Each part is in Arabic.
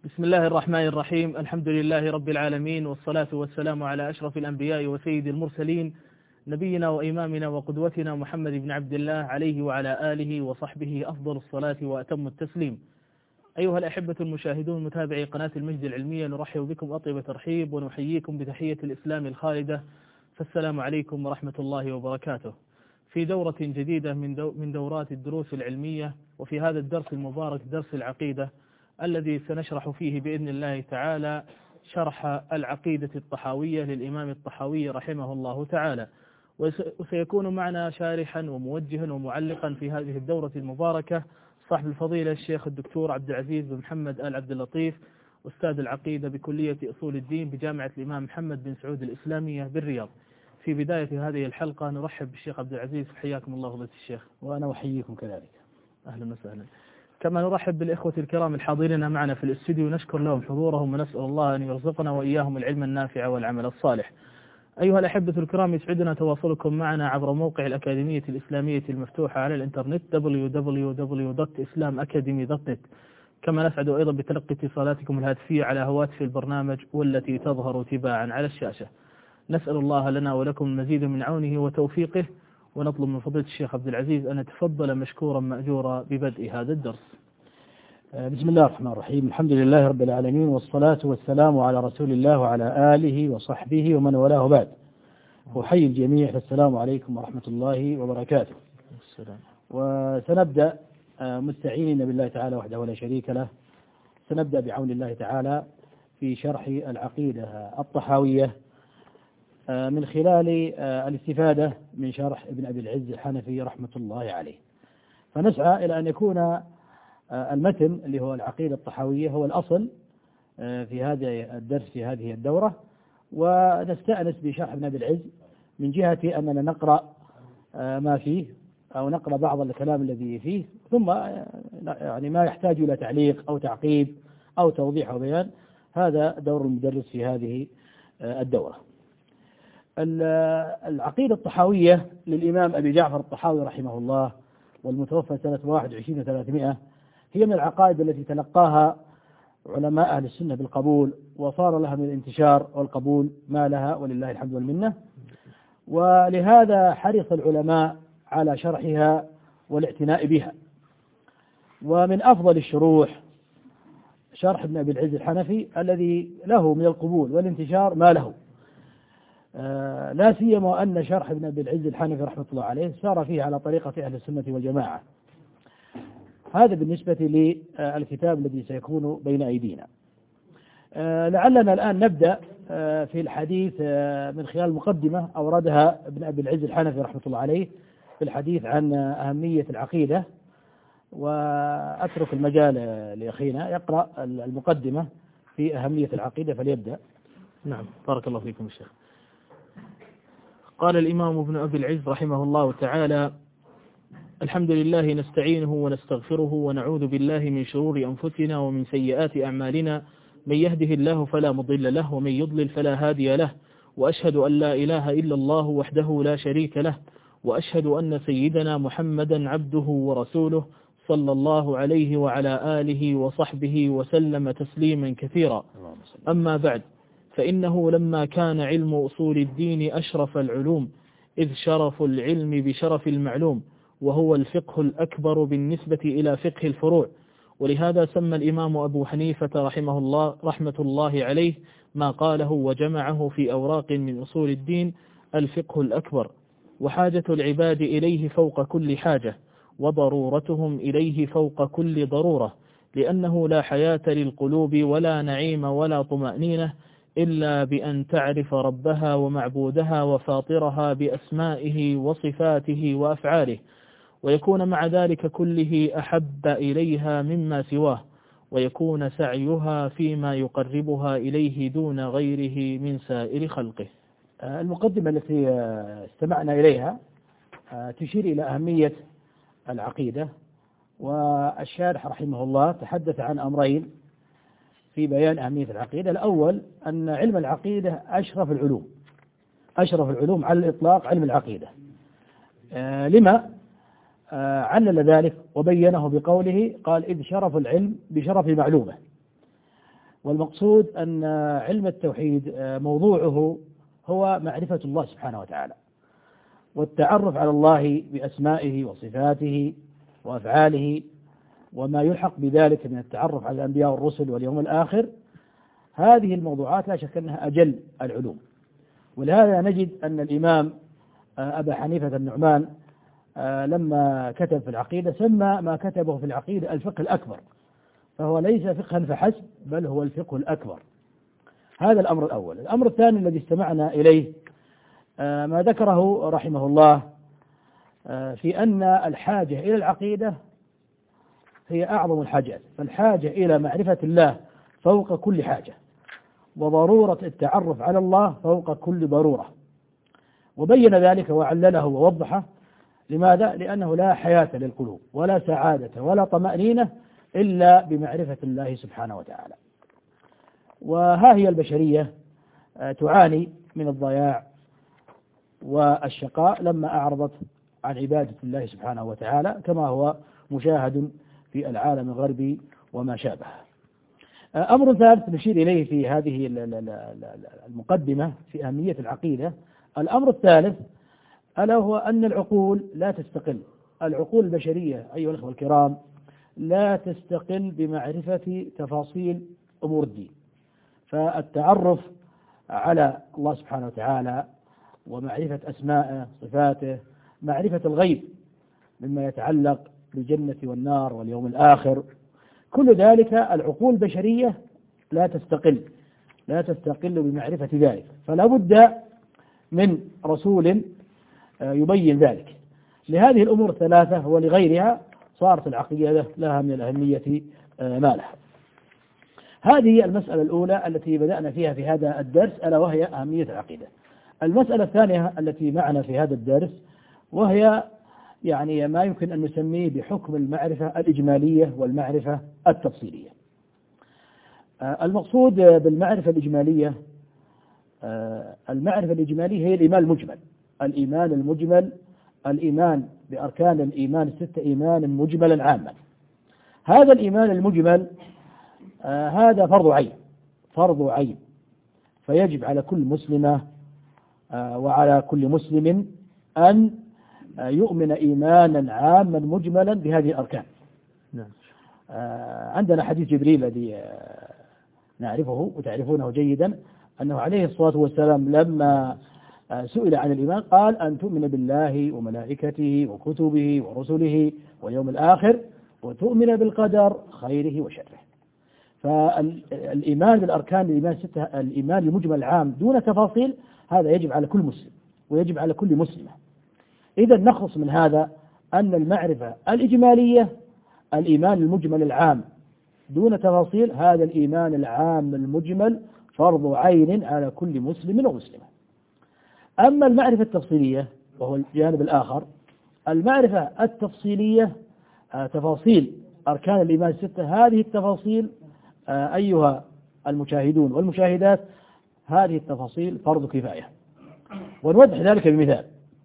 بسم الله الرحمن الرحيم. الحمد لله رب العالمين، والصلاة والسلام على أشرف الأنبياء وسيد المرسلين، نبينا وإمامنا وقدوتنا محمد بن عبد الله، عليه وعلى آله وصحبه أفضل الصلاة وأتم التسليم. أيها الأحبة المشاهدون متابعي قناة المجد العلمية، نرحب بكم أطيب ترحيب ونحييكم بتحية الإسلام الخالدة، فالسلام عليكم ورحمة الله وبركاته، في دورة جديدة من دورات الدروس العلمية. وفي هذا الدرس المبارك درس العقيدة، الذي سنشرح فيه بإذن الله تعالى شرح العقيدة الطحاوية للإمام الطحاوي رحمه الله تعالى. وسيكون معنا شارحا وموجها ومعلقا في هذه الدورة المباركة صاحب الفضيلة الشيخ الدكتور عبد العزيز بن محمد آل عبد اللطيف، أستاذ العقيدة بكلية أصول الدين بجامعة الإمام محمد بن سعود الإسلامية بالرياض. في بداية هذه الحلقة نرحب بالشيخ عبد العزيز، حياكم الله فضيلة الشيخ. وأنا أحييكم كذلك. أهلا وسهلا. كما نرحب بالإخوة الكرام الحاضرين معنا في الاستوديو، نشكر لهم حضورهم ونسأل الله أن يرزقنا وإياهم العلم النافع والعمل الصالح. أيها الأحبة الكرام، يسعدنا تواصلكم معنا عبر موقع الأكاديمية الإسلامية المفتوحة على الإنترنت www.islamacademy.net. كما نسعد أيضا بتلقي اتصالاتكم الهاتفية على هواتف البرنامج والتي تظهر تباعا على الشاشة. نسأل الله لنا ولكم المزيد من عونه وتوفيقه، ونطلب من فضيلة الشيخ عبد العزيز أن يتفضل مشكورا مأجورا ببدء هذا الدرس. بسم الله الرحمن الرحيم. الحمد لله رب العالمين، والصلاة والسلام على رسول الله وعلى آله وصحبه ومن والاه، بعد. أحيي الجميع، السلام عليكم ورحمة الله وبركاته. السلام. وسنبدأ مستعينين بالله تعالى وحده ولا شريك له. سنبدأ بعون الله تعالى في شرح العقيدة الطحاوية من خلال الاستفادة من شرح ابن أبي العز الحنفي رحمة الله عليه. فنسعى إلى أن يكون المتن اللي هو العقيدة الطحاوية هو الأصل في هذا الدرس في هذه الدورة، ونستأنس بشرح ابن أبي العز من جهة أننا نقرأ ما فيه أو نقرأ بعض الكلام الذي فيه، ثم يعني ما يحتاج إلى تعليق أو تعقيب أو توضيح أو بيان. هذا دور المدرس في هذه الدورة. العقيدة الطحاوية للإمام أبي جعفر الطحاوي رحمه الله، والمتوفى سنة 21 و300، هي من العقائد التي تلقاها علماء أهل السنة بالقبول، وصار لها من الانتشار والقبول ما لها، ولله الحمد والمنة. ولهذا حرص العلماء على شرحها والاعتناء بها. ومن أفضل الشروح شرح ابن أبي العز الحنفي الذي له من القبول والانتشار ما له، لا سيما أن شرح ابن أبي العز الحنفي رحمة الله عليه سار فيه على طريقة أهل السنة والجماعة. هذا بالنسبة للكتاب الذي سيكون بين أيدينا. لعلنا الآن نبدأ في الحديث من خلال مقدمة أوردها ابن أبي العز الحنفي رحمة الله عليه في الحديث عن أهمية العقيدة، وأترك المجال لأخينا يقرأ المقدمة في أهمية العقيدة، فليبدأ. نعم، بارك الله فيكم الشيخ. قال الإمام ابن أبي العز رحمه الله تعالى: الحمد لله نستعينه ونستغفره ونعوذ بالله من شرور أنفسنا ومن سيئات أعمالنا، من يهده الله فلا مضل له ومن يضلل فلا هادي له، وأشهد أن لا إله إلا الله وحده لا شريك له، وأشهد أن سيدنا محمدا عبده ورسوله صلى الله عليه وعلى آله وصحبه وسلم تسليما كثيرا. أما بعد، فإنه لما كان علم أصول الدين أشرف العلوم، إذ شرف العلم بشرف المعلوم، وهو الفقه الأكبر بالنسبة إلى فقه الفروع. ولهذا سمى الإمام أبو حنيفة رحمه الله رحمة الله عليه ما قاله وجمعه في أوراق من أصول الدين الفقه الأكبر، وحاجة العباد إليه فوق كل حاجة، وضرورتهم إليه فوق كل ضرورة، لأنه لا حياة للقلوب ولا نعيم ولا طمأنينة إلا بأن تعرف ربها ومعبودها وفاطرها بأسمائه وصفاته وأفعاله، ويكون مع ذلك كله أحب إليها مما سواه، ويكون سعيها فيما يقربها إليه دون غيره من سائر خلقه. المقدمة التي استمعنا إليها تشير إلى أهمية العقيدة، والشارح رحمه الله تحدث عن أمرين في بيان أهمية العقيدة. الأول أن علم العقيدة أشرف العلوم على الإطلاق، علم العقيدة. لما علل ذلك وبينه بقوله: قال: إذ شرف العلم بشرف معلومه. والمقصود أن علم التوحيد موضوعه هو معرفة الله سبحانه وتعالى، والتعرف على الله بأسمائه وصفاته وأفعاله وما يلحق بذلك من التعرف على الأنبياء والرسل واليوم الآخر. هذه الموضوعات لا شك أنها أجل العلوم، ولهذا نجد أن الإمام أبا حنيفة النعمان لما كتب في العقيدة سمى ما كتبه في العقيدة الفقه الأكبر، فهو ليس فقها فحسب بل هو الفقه الأكبر. هذا الأمر الأول. الأمر الثاني الذي استمعنا إليه ما ذكره رحمه الله في أن الحاجة إلى العقيدة هي أعظم الحاجات، فالحاجة إلى معرفة الله فوق كل حاجة، وضرورة التعرف على الله فوق كل ضرورة، وبين ذلك وعلله ووضحه. لماذا؟ لأنه لا حياة للقلوب ولا سعادة ولا طمأنينة إلا بمعرفة الله سبحانه وتعالى. وها هي البشرية تعاني من الضياع والشقاء لما أعرضت عن عبادة الله سبحانه وتعالى، كما هو مشاهد في العالم الغربي وما شابه. أمر ثالث نشير إليه في هذه المقدمة في أهمية العقيدة. الأمر الثالث ألا هو أن العقول لا تستقل، العقول البشرية أيها الأخوة الكرام لا تستقل بمعرفة تفاصيل أمور الدين، فالتعرف على الله سبحانه وتعالى ومعرفة أسمائه صفاته، معرفة الغيب مما يتعلق بالجنة والنار واليوم الآخر، كل ذلك العقول البشرية لا تستقل بمعرفة ذلك، فلا بد من رسول يبين ذلك. لهذه الأمور الثلاثة ولغيرها صارت العقيدة لها من الأهمية ما لها. هذه المسألة الأولى التي بدأنا فيها في هذا الدرس، ألا وهي أهمية العقيدة. المسألة الثانية التي معنا في هذا الدرس وهي يعني ما يمكن أن نسميه بحكم المعرفة الإجمالية والمعرفة التفصيلية. المقصود بالمعرفة الإجمالية، المعرفة الإجمالية هي الإيمان المجمل. الإيمان المجمل، الإيمان بأركان الإيمان الستة إيمانا مجملا عاما. هذا الإيمان المجمل هذا فرض عين، فيجب على كل مسلمة وعلى كل مسلم أن يؤمن إيمانا عاما مجملا بهذه الأركان. عندنا حديث جبريل الذي نعرفه وتعرفونه جيدا، أنه عليه الصلاة والسلام لما سئل عن الإيمان قال أن تؤمن بالله وملائكته وكتبه ورسله واليوم الآخر وتؤمن بالقدر خيره وشره. فالإيمان بالأركان الإيمان الستة، الإيمان المجمل العام دون تفاصيل، هذا يجب على كل مسلم ويجب على كل مسلمة. إذا نخلص من هذا أن المعرفة الإجمالية الإيمان المجمل العام دون تفاصيل، هذا الإيمان العام المجمل فرض عين على كل مسلم ومسلمة. أما المعرفة التفصيلية وهو الجانب الآخر، المعرفة التفصيلية تفاصيل أركان الإيمان الستة، هذه التفاصيل أيها المشاهدون والمشاهدات هذه التفاصيل فرض كفاية، ونوضح ذلك بمثال.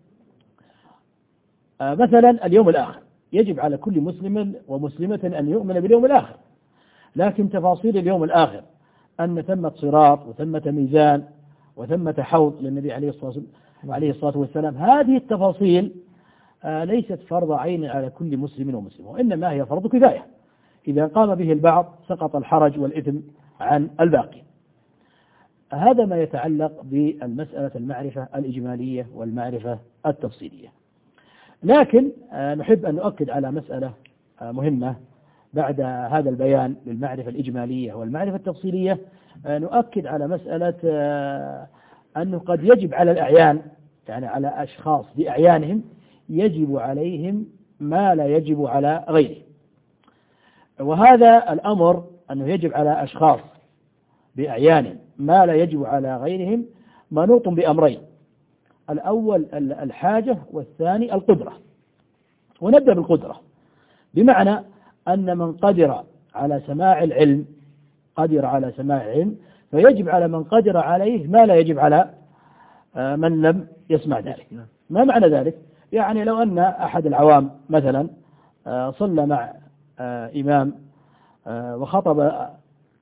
مثلا اليوم الآخر يجب على كل مسلم ومسلمة أن يؤمن باليوم الآخر، لكن تفاصيل اليوم الآخر أن ثمة صراط وثمة ميزان وثمة حوض للنبي عليه الصلاة والسلام، هذه التفاصيل ليست فرض عين على كل مسلم ومسلمة، وإنما هي فرض كفاية، إذا قام به البعض سقط الحرج والإثم عن الباقي. هذا ما يتعلق بالمسألة المعرفة الإجمالية والمعرفة التفصيلية. لكن نحب أن نؤكد على مسألة مهمة بعد هذا البيان للمعرفة الإجمالية والمعرفة التفصيلية، نؤكد على مسألة أنه قد يجب على الأعيان، يعني على أشخاص بأعيانهم يجب عليهم ما لا يجب على غيره. وهذا الأمر أنه يجب على أشخاص بأعيانهم ما لا يجب على غيرهم منوط بأمرين: الأول الحاجة، والثاني القدرة. ونبدأ بالقدرة، بمعنى أن من قدر على سماع العلم فيجب على من قدر عليه ما لا يجب على من لم يسمع ذلك. ما معنى ذلك؟ يعني لو أن أحد العوام مثلا صلى مع إمام وخطب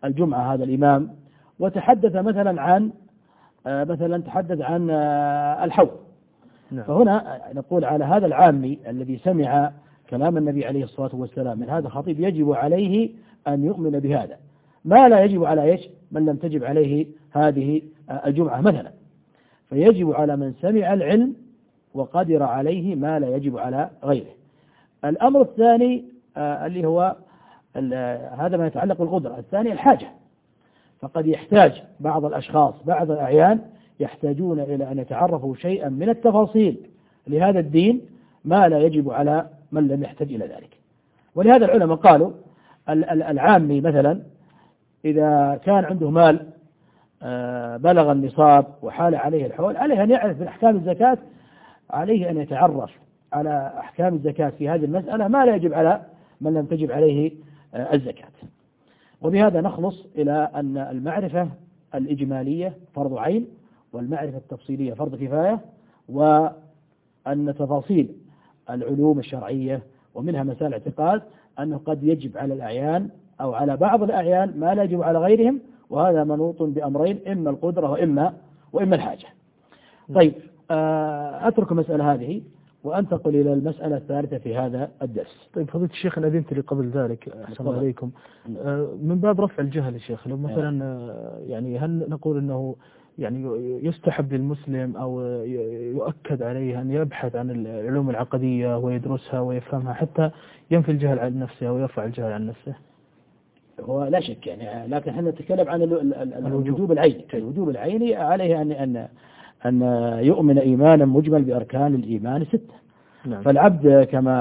الجمعة هذا الإمام وتحدث مثلا عن تحدث عن الحوض. نعم. فهنا نقول على هذا العامي الذي سمع كلام النبي عليه الصلاة والسلام من هذا الخطيب يجب عليه أن يؤمن بهذا، ما لا يجب على إيش من لم تجب عليه هذه الجمعة مثلا. فيجب على من سمع العلم وقدر عليه ما لا يجب على غيره. الأمر الثاني اللي هو هذا ما يتعلق بالقدرة. الثاني الحاجة، فقد يحتاج بعض الأشخاص بعض الأعيان يحتاجون إلى أن يتعرفوا شيئا من التفاصيل لهذا الدين ما لا يجب على من لم يحتاج إلى ذلك. ولهذا العلماء قالوا العامي مثلا إذا كان عنده مال بلغ النصاب وحال عليه الحول، عليه أن يعرف من أحكام الزكاة، عليه أن يتعرف على أحكام الزكاة في هذه المسألة ما لا يجب على من لم تجب عليه الزكاة. وبهذا نخلص إلى أن المعرفة الإجمالية فرض عين، والمعرفة التفصيلية فرض كفاية، وأن تفاصيل العلوم الشرعية ومنها مسائل الاعتقاد أنه قد يجب على الأعيان أو على بعض الأعيان ما لا يجب على غيرهم، وهذا منوط بأمرين، إما القدرة وإما الحاجة. طيب أترك المسألة هذه وأنتقل إلى المسألة الثالثة في هذا الدرس. طيب فضيلة الشيخ أنا أذنت لي قبل ذلك أحسن عليكم من باب رفع الجهل يا شيخ، لو مثلا يعني هل نقول أنه يعني يستحب للمسلم أو يؤكد عليه أن يبحث عن العلوم العقدية ويدرسها ويفهمها حتى ينفي الجهل عن نفسه ويرفع الجهل عن نفسه؟ هو لا شك يعني، لكن احنا نتكلم عن الوجوب العيني. الوجوب العيني عليه أن يؤمن إيمانا مجمل بأركان الإيمان 6. نعم. فالعبد كما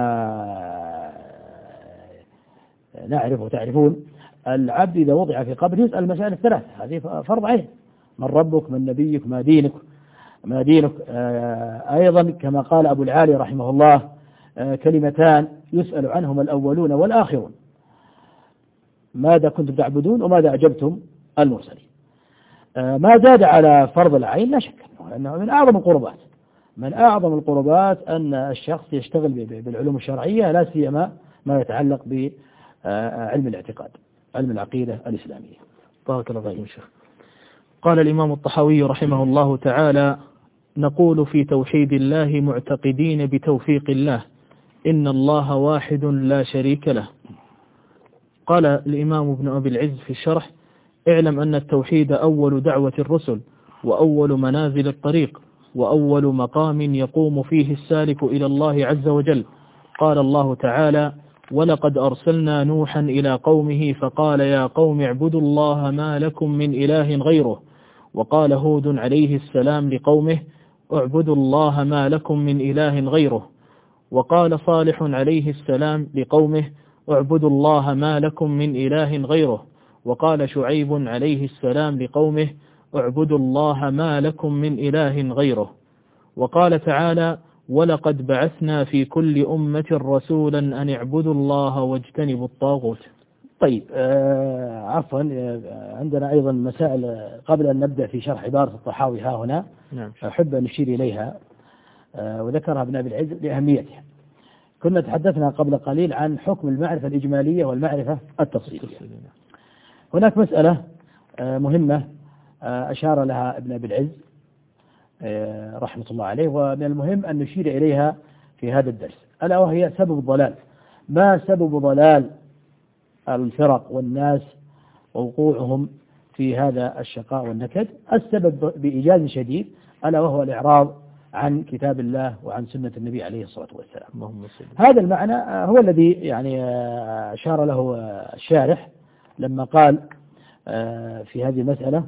نعرف وتعرفون العبد إذا وضع في قبر يسأل المسائل الثلاث، هذه فرض عين: من ربك، من نبيك، ما دينك. أيضا كما قال أبو العالي رحمه الله كلمتان يسأل عنهما الأولون والآخرون: ماذا كنتم تعبدون وماذا أجبتم المرسلين. ما زاد على فرض العين لا شك أنه من أعظم القربات، من أعظم القربات أن الشخص يشتغل بالعلوم الشرعية، لا سيما ما يتعلق بعلم الاعتقاد، علم العقيدة الإسلامية. بارك الله فيكم شيخ. قال الإمام الطحاوي رحمه الله تعالى: نقول في توحيد الله معتقدين بتوفيق الله إن الله واحد لا شريك له. قال الإمام ابن أبي العز في الشرح: اعلم أن التوحيد أول دعوة الرسل وأول منازل الطريق وأول مقام يقوم فيه السالك إلى الله عز وجل. قال الله تعالى: ولقد أرسلنا نوحا إلى قومه فقال يا قوم اعبدوا الله ما لكم من إله غيره. وقال هود عليه السلام لقومه: اعبدوا الله ما لكم من إله غيره. وقال صالح عليه السلام لقومه: اعبدوا الله ما لكم من إله غيره. وقال شعيب عليه السلام لقومه: اعبدوا الله ما لكم من إله غيره. وقال تعالى: ولقد بعثنا في كل أمة رسولا أن اعبدوا الله واجتنبوا الطاغوت. طيب عفوا عندنا أيضا مسائل قبل أن نبدأ في شرح عبارة الطحاوي ها هنا. نعم. أحب أن نشير إليها وذكرها ابن أبي العز لأهميتها. كنا تحدثنا قبل قليل عن حكم المعرفة الإجمالية والمعرفة التفصيلية. هناك مسألة مهمة أشار لها ابن أبي العز رحمة الله عليه، ومن المهم أن نشير إليها في هذا الدرس، ألا وهي سبب الضلال. ما سبب ضلال الفرق والناس ووقوعهم في هذا الشقاء والنكد؟ السبب بإيجاز شديد ألا وهو الإعراض عن كتاب الله وعن سنة النبي عليه الصلاة والسلام. هذا المعنى هو الذي يعني أشار له الشارح لما قال في هذه المسألة: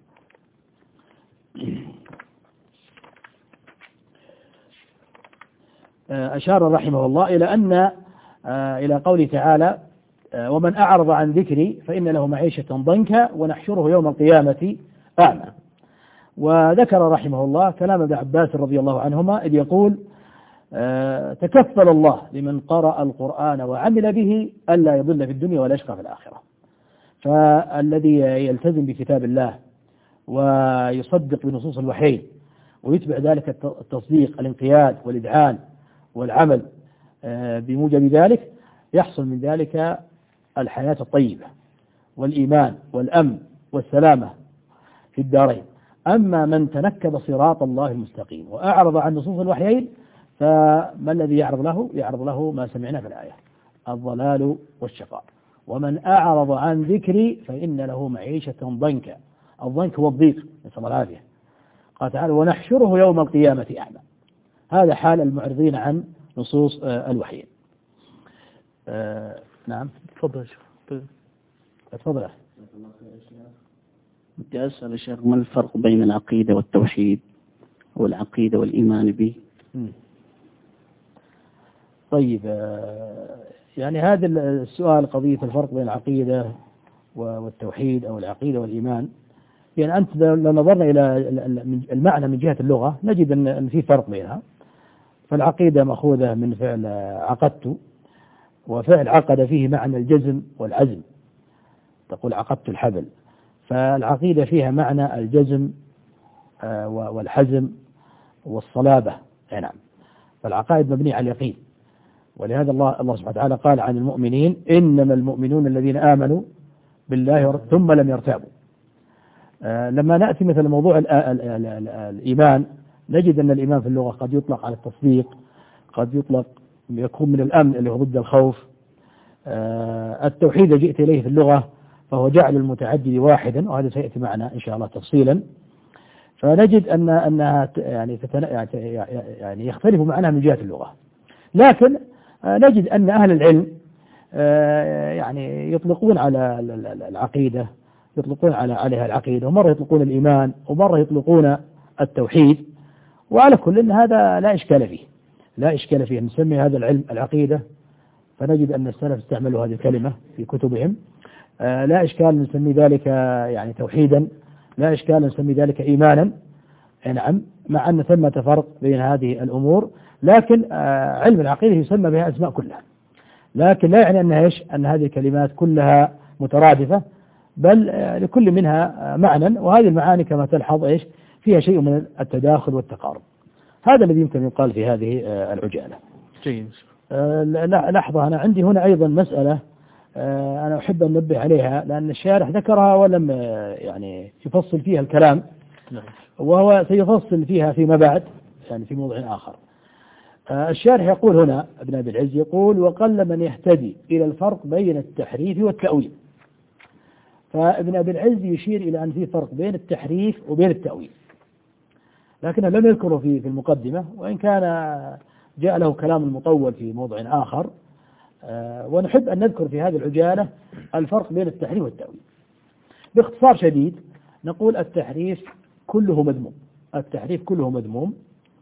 أشار رحمه الله إلى أن إلى قوله تعالى: ومن أعرض عن ذكري فإن له معيشة ضنكا ونحشره يوم القيامة أعمى. وذكر رحمه الله كلام ابن عباس رضي الله عنهما إذ يقول: تكفل الله لمن قرأ القرآن وعمل به ألا يضل في الدنيا ولا يشقى في الآخرة. فالذي يلتزم بكتاب الله ويصدق بنصوص الوحي ويتبع ذلك التصديق الانقياد والإذعان والعمل بموجب ذلك يحصل من ذلك الحياة الطيبة والإيمان والأمن والسلامة في الدارين. أما من تنكب صراط الله المستقيم وأعرض عن نصوص الوحيين فما الذي يعرض له؟ يعرض له ما سمعنا في الآية: الضلال والشقاء. ومن أعرض عن ذكري فإن له معيشة ضنكا. الضنك هو الضيق، نسأل الله العافية. قال تعالى: ونحشره يوم القيامة أعمى. هذا حال المعرضين عن نصوص الوحيين. نعم، تفضل. تفضل. بدي أسأل يا شيخ، ما الفرق بين العقيدة والتوحيد والعقيدة والإيمان به؟ طيب، يعني هذا السؤال، قضية الفرق بين العقيدة والتوحيد أو العقيدة والإيمان، يعني أنت لو نظرنا إلى المعنى من جهة اللغة نجد أن في فرق بينها. فالعقيدة مأخوذة من فعل عقدت، وفعل عقد فيه معنى الجزم والعزم، تقول عقدت الحبل، فالعقيدة فيها معنى الجزم والحزم والصلابة. نعم، فالعقائد مبنية على اليقين. ولهذا الله سبحانه وتعالى قال عن المؤمنين: إنما المؤمنون الذين آمنوا بالله ثم لم يرتابوا. لما نأتي مثل موضوع الإيمان نجد أن الإيمان في اللغة قد يطلق على التصديق، قد يطلق يكون من الأمن اللي هو ضد الخوف. التوحيد جئت إليه في اللغة فهو جعل المتعدد واحدا، وهذا سيأتي معنا إن شاء الله تفصيلا. فنجد أنها يعني يختلف معناها من جهة اللغة. لكن نجد أن أهل العلم يعني يطلقون على العقيدة، يطلقون عليها العقيدة، ومرة يطلقون الإيمان، ومرة يطلقون التوحيد. وعلى كل إن هذا لا إشكال فيه. نسمي هذا العلم العقيدة، فنجد أن السلف استعملوا هذه الكلمة في كتبهم. لا إشكال نسمي ذلك يعني توحيدا، لا إشكال نسمي ذلك إيمانا. نعم، مع أن ثمة فرق بين هذه الأمور، لكن علم العقيدة يسمى بها أسماء كلها، لكن لا يعني أنها أن هذه الكلمات كلها مترادفة، بل لكل منها معنى، وهذه المعاني كما تلحظ فيها شيء من التداخل والتقارب. هذا الذي يمكن يقال في هذه العجالة. جيد. لحظة، أنا عندي هنا أيضا مسألة أنا أحب أن ننبه عليها، لأن الشارح ذكرها ولم يعني يفصل فيها الكلام، وهو سيفصل فيها فيما بعد يعني في موضوع آخر. الشارح يقول هنا، ابن أبي العز يقول: وقل من يهتدي إلى الفرق بين التحريف والتأويل. فابن أبي العز يشير إلى أن في فرق بين التحريف وبين التأويل، لكنه لم يذكره في المقدمة، وإن كان جاء له كلام مطول في موضع آخر. ونحب أن نذكر في هذه العجالة الفرق بين التحريف والتأويل. باختصار شديد نقول: التحريف كله مذموم، التحريف كله مذموم.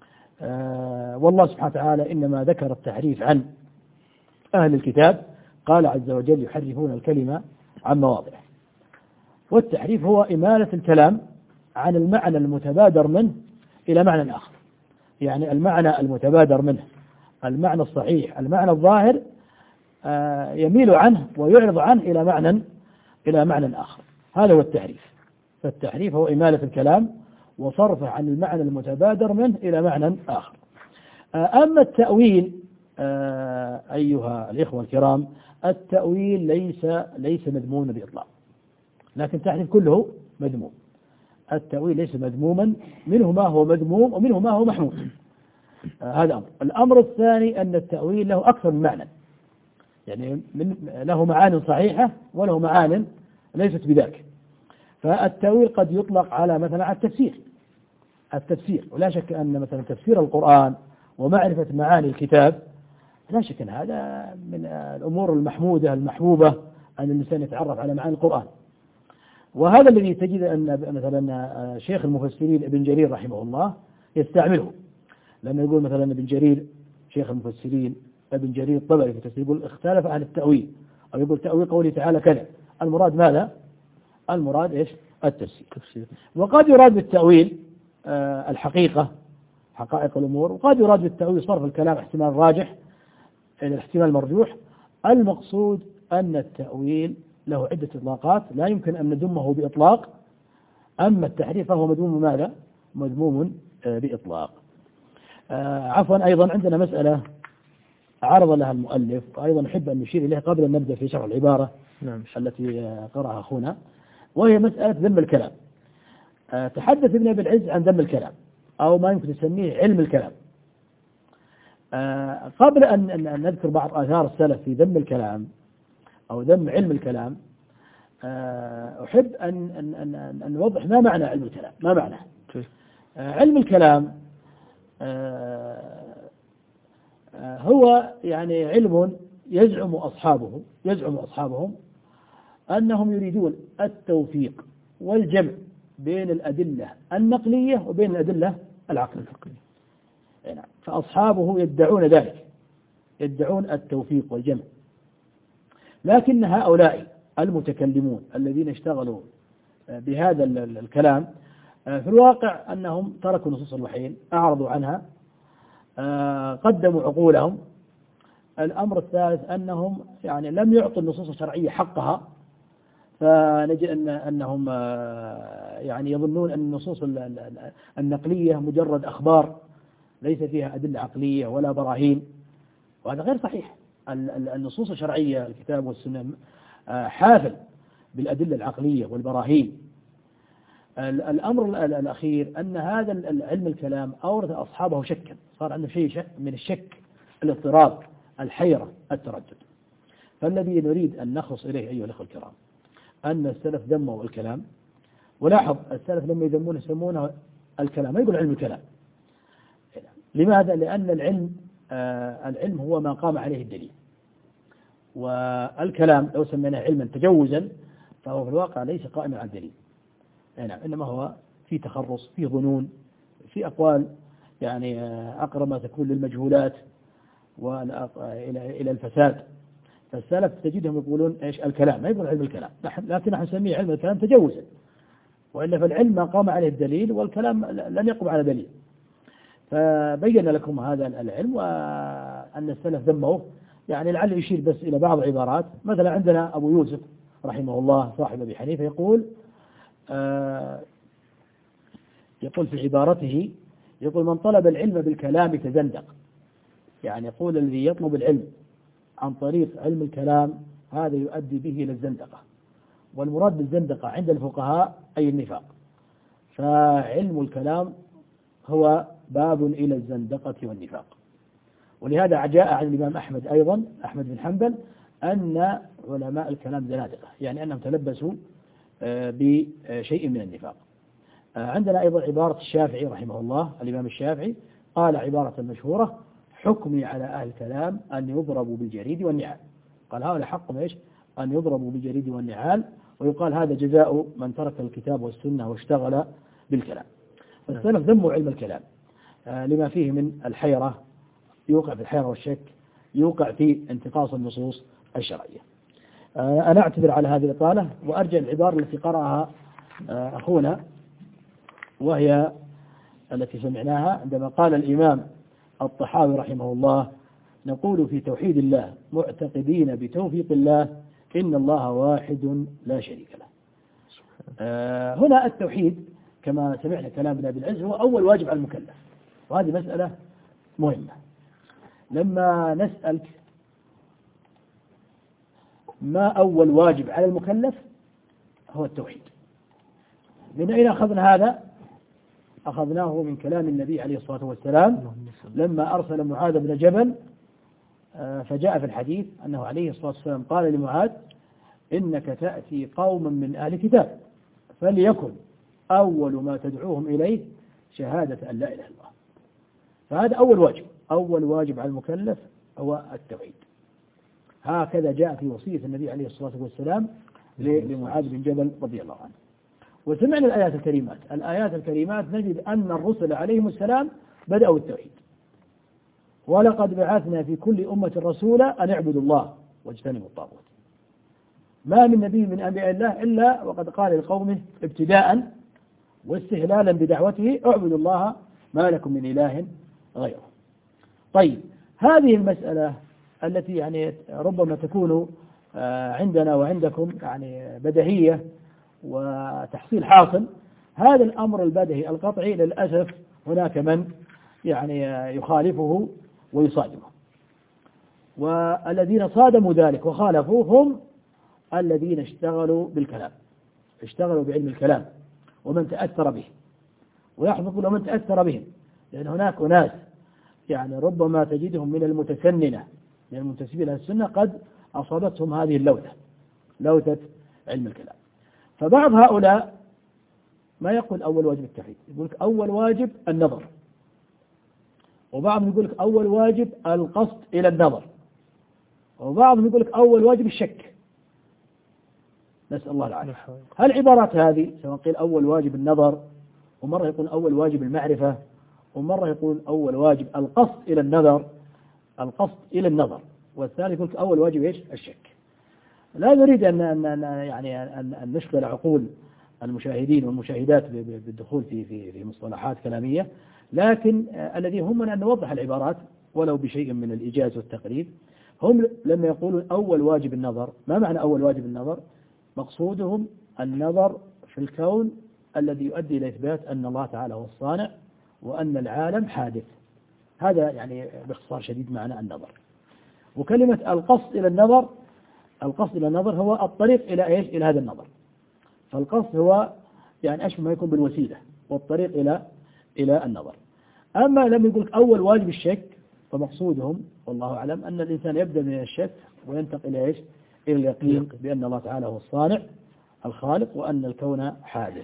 والله سبحانه وتعالى إنما ذكر التحريف عن أهل الكتاب، قال عز وجل: يحرفون الكلمة عن مواضعه. والتحريف هو إمالة الكلام عن المعنى المتبادر منه إلى معنى آخر، يعني المعنى المتبادر منه، المعنى الصحيح، المعنى الظاهر، يميل عنه ويعرض عنه إلى معنى آخر. هذا هو التحريف. فالتحريف هو إمالة الكلام وصرفه عن المعنى المتبادر منه إلى معنى آخر. أما التأويل أيها الإخوة الكرام، التأويل ليس مذموما بإطلاق، لكن التحريف كله مذموم. التأويل ليس مذموما، منه ما هو مذموم ومنه ما هو محمود. هذا أمر. الأمر الثاني أن التأويل له أكثر من معنى، يعني له معان صحيحة وله معان ليست بذاك. فالتأويل قد يطلق على مثلا على التفسير، ولا شك أن مثلا تفسير القرآن ومعرفة معاني الكتاب لا شك أن هذا من الأمور المحمودة المحبوبة، أن الإنسان يتعرف على معاني القرآن. وهذا الذي تجد أن مثلا شيخ المفسرين ابن جرير رحمه الله يستعمله، لأنه يقول مثلا ابن جرير شيخ المفسرين ابن جرير الطبري في التفسير يقول: اختلف أهل التأويل، أو يقول تأويل قوله تعالى كذا. المراد ماذا؟ المراد التفسير. وقد يراد بالتأويل الحقيقة، حقائق الأمور، وقد يراد بالتأويل صرف الكلام احتمال راجح إلى الاحتمال المرجوح. المقصود أن التأويل له عدة إطلاقات لا يمكن أن نذمه بإطلاق. أما التحريف فهو مذموم ماذا؟ مذموم بإطلاق. عفوا، أيضا عندنا مسألة عرض لها المؤلف، وأيضا نحب أن نشير إليها قبل أن نبدأ في شرح العبارة، نعم. التي قرأها أخونا، وهي مسألة ذم الكلام. تحدث ابن أبي العز عن ذم الكلام أو ما يمكن تسميه علم الكلام. قبل أن نذكر بعض آثار السلف في ذم الكلام أو ذم علم الكلام، أحب أن نوضح ما معنى علم الكلام. ما معنى علم الكلام؟ هو يعني علم يزعم أصحابهم أنهم يريدون التوفيق والجمع بين الأدلة النقلية وبين الأدلة العقلية. فأصحابه يدعون ذلك، يدعون التوفيق والجمع، لكن هؤلاء المتكلمون الذين اشتغلوا بهذا الكلام في الواقع أنهم تركوا نصوص الوحيين، أعرضوا عنها، قدموا عقولهم. الأمر الثالث أنهم يعني لم يعطوا النصوص الشرعية حقها، فنجد أنهم يعني يظنون أن النصوص النقلية مجرد أخبار ليس فيها أدلة عقلية ولا براهين، وهذا غير صحيح. النصوص الشرعية الكتاب والسنة حافل بالأدلة العقلية والبراهين. الأمر الأخير أن هذا العلم الكلام أورث أصحابه شكا، صار عنده شيء من الشك، الاضطراب، الحيرة، التردد. فالذي نريد أن نخلص إليه أيها الأخوة الكرام أن السلف ذموا الكلام، ولاحظ السلف لما يذمونه يسمونه الكلام، ما يقول علم الكلام. لماذا؟ لأن العلم هو ما قام عليه الدليل، والكلام لو سميناه علما تجوزا فهو في الواقع ليس قائما على الدليل، إنما هو في تخرص، في ظنون، في أقوال يعني أقرب ما تكون للمجهولات وإلى الفساد. فالسلف تجدهم يقولون إيش؟ الكلام، ما يقول علم الكلام، لكن نحن نسميه علم الكلام تجوزا، وإلا فالعلم ما قام عليه الدليل والكلام لن يقم على دليل. فبين لكم هذا العلم وأن السلف ذموه. يعني لعل يشير بس إلى بعض العبارات. مثلا عندنا أبو يوسف رحمه الله صاحب أبي حنيفة يقول في عبارته، يقول: من طلب العلم بالكلام تزندق. يعني يقول الذي يطلب العلم عن طريق علم الكلام هذا يؤدي به إلى الزندقة، والمراد بالزندقة عند الفقهاء أي النفاق. فعلم الكلام هو باب إلى الزندقة والنفاق. ولهذا جاء عن الإمام أحمد أيضا، أحمد بن حنبل، أن علماء الكلام زنادقة، يعني أنهم تلبسوا بشيء من النفاق. عندنا أيضا عبارة الشافعي رحمه الله، الإمام الشافعي قال عبارة مشهورة: حكمي على أهل الكلام أن يضربوا بالجريد والنعال. قال هؤلاء حقهم إيش؟ أن يضربوا بالجريد والنعال، ويقال هذا جزاء من ترك الكتاب والسنة واشتغل بالكلام. فالسلف ذموا علم الكلام لما فيه من الحيرة، يوقع في الحيرة والشك، يوقع في انتقاص النصوص الشرعية. أنا أعتذر على هذه الإطالة وأرجع العبارة التي قرأها أخونا، وهي التي سمعناها عندما قال الإمام الطحاوي رحمه الله: نقول في توحيد الله معتقدين بتوفيق الله إن الله واحد لا شريك له. هنا التوحيد كما سمعنا كلام ابن أبي العز هو أول واجب على المكلف، وهذه مسألة مهمة. لما نسألك ما أول واجب على المكلف هو التوحيد. من أين أخذنا هذا؟ أخذناه من كلام النبي عليه الصلاة والسلام لما أرسل معاذ بن جبل، فجاء في الحديث أنه عليه الصلاة والسلام قال لمعاذ: إنك تأتي قوما من أهل كتاب فليكن أول ما تدعوهم إليه شهادة أن لا إله إلا الله. فهذا أول واجب، أول واجب على المكلف هو التوحيد. هكذا جاء في وصية النبي عليه الصلاة والسلام لمعاذ بن جبل رضي الله عنه. وسمعنا الآيات الكريمات. الآيات الكريمات نجد أن الرسل عليهم السلام بدأوا التوحيد: ولقد بعثنا في كل أمة رسولا أن اعبدوا الله واجتنبوا الطاغوت. ما من نبي من أنبياء الله إلا وقد قال لقومه ابتداء واستهلالا بدعوته: اعبدوا الله ما لكم من إله غيره. طيب، هذه المسألة التي يعني ربما تكون عندنا وعندكم يعني بديهية وتحصيل حاصل، هذا الأمر البديهي القطعي للأسف هناك من يعني يخالفه ويصادمه، والذين صادموا ذلك وخالفوه هم الذين اشتغلوا بالكلام، اشتغلوا بعلم الكلام ومن تأثر به، ويحفظ كل من تأثر بهم، لأن هناك أناس يعني ربما تجدهم من المتسننة من المنتسبين إلى السنة قد أصابتهم هذه لوثة علم الكلام. فبعض هؤلاء ما يقول أول واجب التوحيد، يقول لك أول واجب النظر، وبعضهم يقول لك أول واجب القصد إلى النظر، وبعضهم يقول لك أول واجب الشك. نسأل الله العافية. هالعبارات هذه سواء قيل أول واجب النظر، ومرة يقول أول واجب المعرفة، ومرة يقول أول واجب القصد إلى النظر، والثاني يقول أول واجب إيش؟ الشك. لا نريد أن نشغل عقول المشاهدين والمشاهدات بالدخول في مصطلحات كلامية، لكن الذي يهمنا أن نوضح العبارات ولو بشيء من الإيجاز والتقريب. هم لما يقولون أول واجب النظر، ما معنى أول واجب النظر؟ مقصودهم النظر في الكون الذي يؤدي إلى إثبات أن الله تعالى هو الصانع وأن العالم حادث. هذا يعني باختصار شديد معنى النظر. وكلمة القصد إلى النظر هو الطريق إلى إيش؟ إلى هذا النظر. فالقصد هو يعني أشبه ما يكون بالوسيلة، والطريق إلى النظر. أما لم يقول أول واجب الشك، فمقصودهم والله أعلم أن الإنسان يبدأ من الشك وينتقل إلى إيش؟ إلى اليقين بأن الله تعالى هو الصانع الخالق وأن الكون حادث.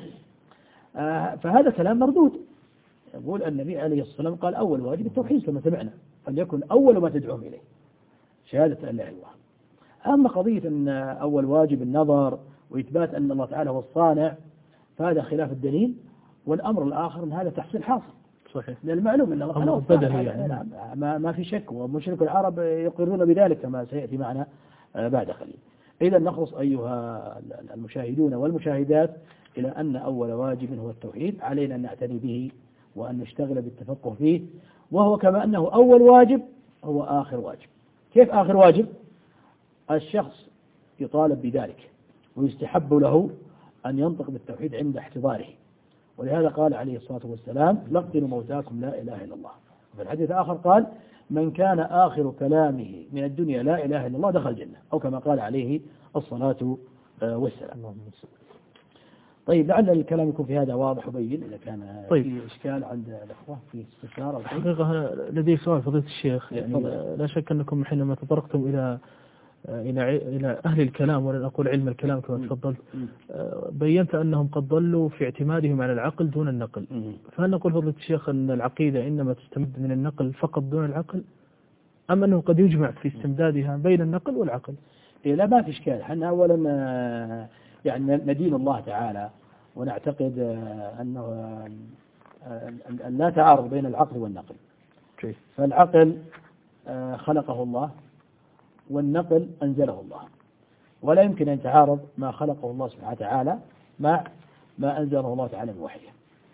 فهذا كلام مردود. يقول النبي عليه الصلاة والسلام قال أول واجب التوحيد كما سمعنا، فليكن أول ما تدعوهم إليه شهادة أن لا إله إلا الله. أما قضية أن أول واجب النظر وإثبات أن الله تعالى هو الصانع فهذا خلاف الدليل، والأمر الآخر أن هذا تحصيل حاصل. صحيح. من المعلوم أن الله بدهي يعني. ما في شك، ومشرك العرب يقرون بذلك كما سيأتي معنا بعد قليل. إذا نخلص أيها المشاهدون والمشاهدات إلى أن أول واجب هو التوحيد، علينا أن نعتني به وأن نشتغل بالتفقه فيه، وهو كما أنه أول واجب هو آخر واجب. كيف آخر واجب؟ الشخص يطالب بذلك ويستحب له أن ينطق بالتوحيد عند احتضاره، ولهذا قال عليه الصلاة والسلام لقنوا موتاكم لا إله إلا الله. وفي الحديث الآخر قال من كان آخر كلامه من الدنيا لا إله إلا الله دخل الجنة، أو كما قال عليه الصلاة والسلام. طيب لعل الكلام يكون في هذا واضح وبين. إذا كان في إشكال عند الأخوة في استفسار أو شيء. حقيقة لدي سؤال فضيلة الشيخ، يعني لا شك أنكم حينما تطرقتم إلى أهل الكلام ولن أقول علم الكلام كما تفضلت، بينت أنهم قد ضلوا في اعتمادهم على العقل دون النقل. فهل نقول فضيلة الشيخ أن العقيدة إنما تستمد من النقل فقط دون العقل، أم أنه قد يجمع في استمدادها بين النقل والعقل؟ لا ما في إشكال. حنا أولا يعني ندين الله تعالى ونعتقد أنه أن لا تعارض بين العقل والنقل. فالعقل خلقه الله والنقل أنزله الله، ولا يمكن أن يتعارض ما خلقه الله سبحانه وتعالى مع ما أنزله الله تعالى من وحيه.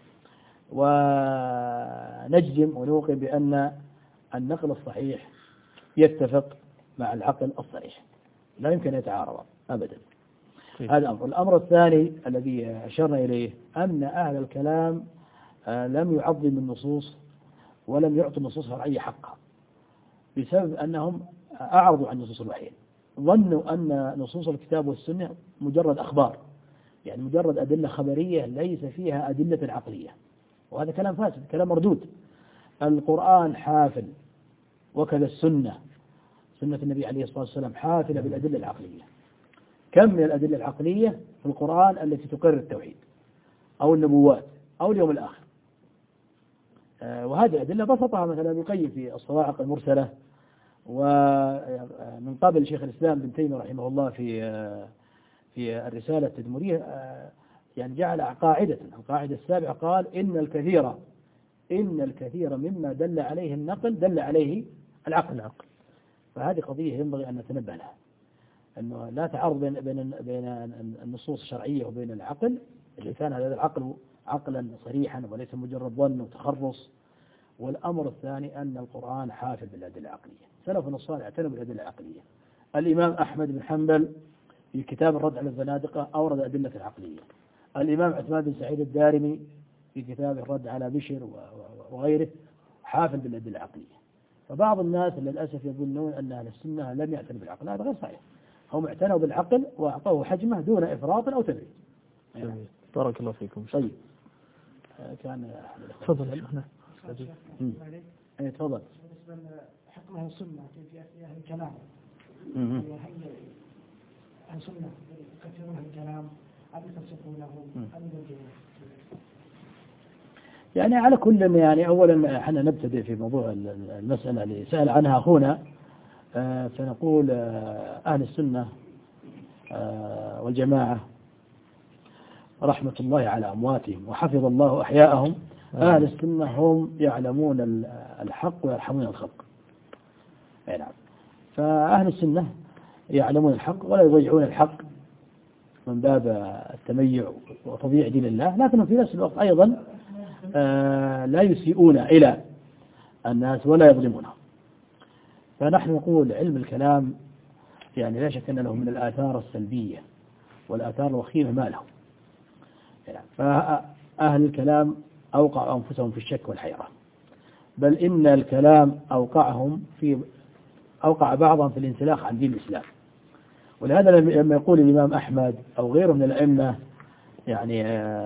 ونجزم ونوقن بأن النقل الصحيح يتفق مع العقل الصريح، لا يمكن أن يتعارض أبدا. هذا أمر. الأمر الثاني الذي أشرنا إليه أن أهل الكلام لم يعظم النصوص ولم يعطوا النصوص الشرعية حقها، بسبب أنهم أعرضوا عن نصوص الوحي، ظنوا أن نصوص الكتاب والسنة مجرد أخبار، يعني مجرد أدلة خبرية ليس فيها أدلة عقلية، وهذا كلام فاسد، كلام مردود. القرآن حافل وكذا سنة النبي عليه الصلاة والسلام حافلة بالأدلة العقلية. كم من الأدلة العقلية في القرآن التي تقرر التوحيد أو النبوات أو اليوم الآخر، وهذه الأدلة بسطها مثلا ابن القيم في الصواعق المرسلة، ومن قبل شيخ الإسلام ابن تيمية رحمه الله في الرسالة التدمرية يعني جعل قاعدة، القاعدة السابعة قال إن الكثير مما دل عليه النقل دل عليه العقل. فهذه قضية ينبغي أن نتنبه لها، أنه لا تعارض بين النصوص الشرعية وبين العقل، إذا كان هذا العقل عقلا صريحا وليس مجرد ظن وتخرص. والأمر الثاني أن القرآن حافل بالأدلة العقلية، سلفنا الصالح اعتنوا بالأدلة العقلية. الإمام أحمد بن حنبل في كتاب الرد على الزنادقة أورد أدلة العقلية. الإمام عثمان بن سعيد الدارمي في كتاب الرد على بشر وغيره حافل بالأدلة العقلية. فبعض الناس للأسف يظنون أن أهل السنة لم يعتنوا بالعقل، هذا غير صحيح. هم اعتنوا بالعقل وأعطوه حجمه دون إفراط أو تبريد. جميل. بارك الله فيكم. طيب كان تفضل يا شيخنا. تفضل. بالنسبة لحكم أهل السنة في أهل الكلام، هل سنة يكثرون الكلام أم يفسقونه أم يبدلونه؟ يعني على كل يعني أولا احنا نبتدئ في موضوع المسألة اللي سأل عنها أخونا. فنقول أهل السنة والجماعة رحمة الله على أمواتهم وحفظ الله أحياءهم. أهل السنة هم يعلمون الحق ويرحمون الخلق. نعم. فأهل السنة يعلمون الحق ولا يضيعون الحق من باب التميع وتضييع دين الله، لكن في نفس الوقت أيضا لا يسيئون إلى الناس ولا يظلمونهم. فنحن نقول علم الكلام يعني لا شك أن له من الآثار السلبية والآثار الوخيمة ما له. فأهل الكلام أوقعوا أنفسهم في الشك والحيرة، بل إن الكلام أوقع بعضهم في الانسلاخ عن دين الإسلام. ولهذا لما يقول الإمام أحمد أو غيره من الأئمة يعني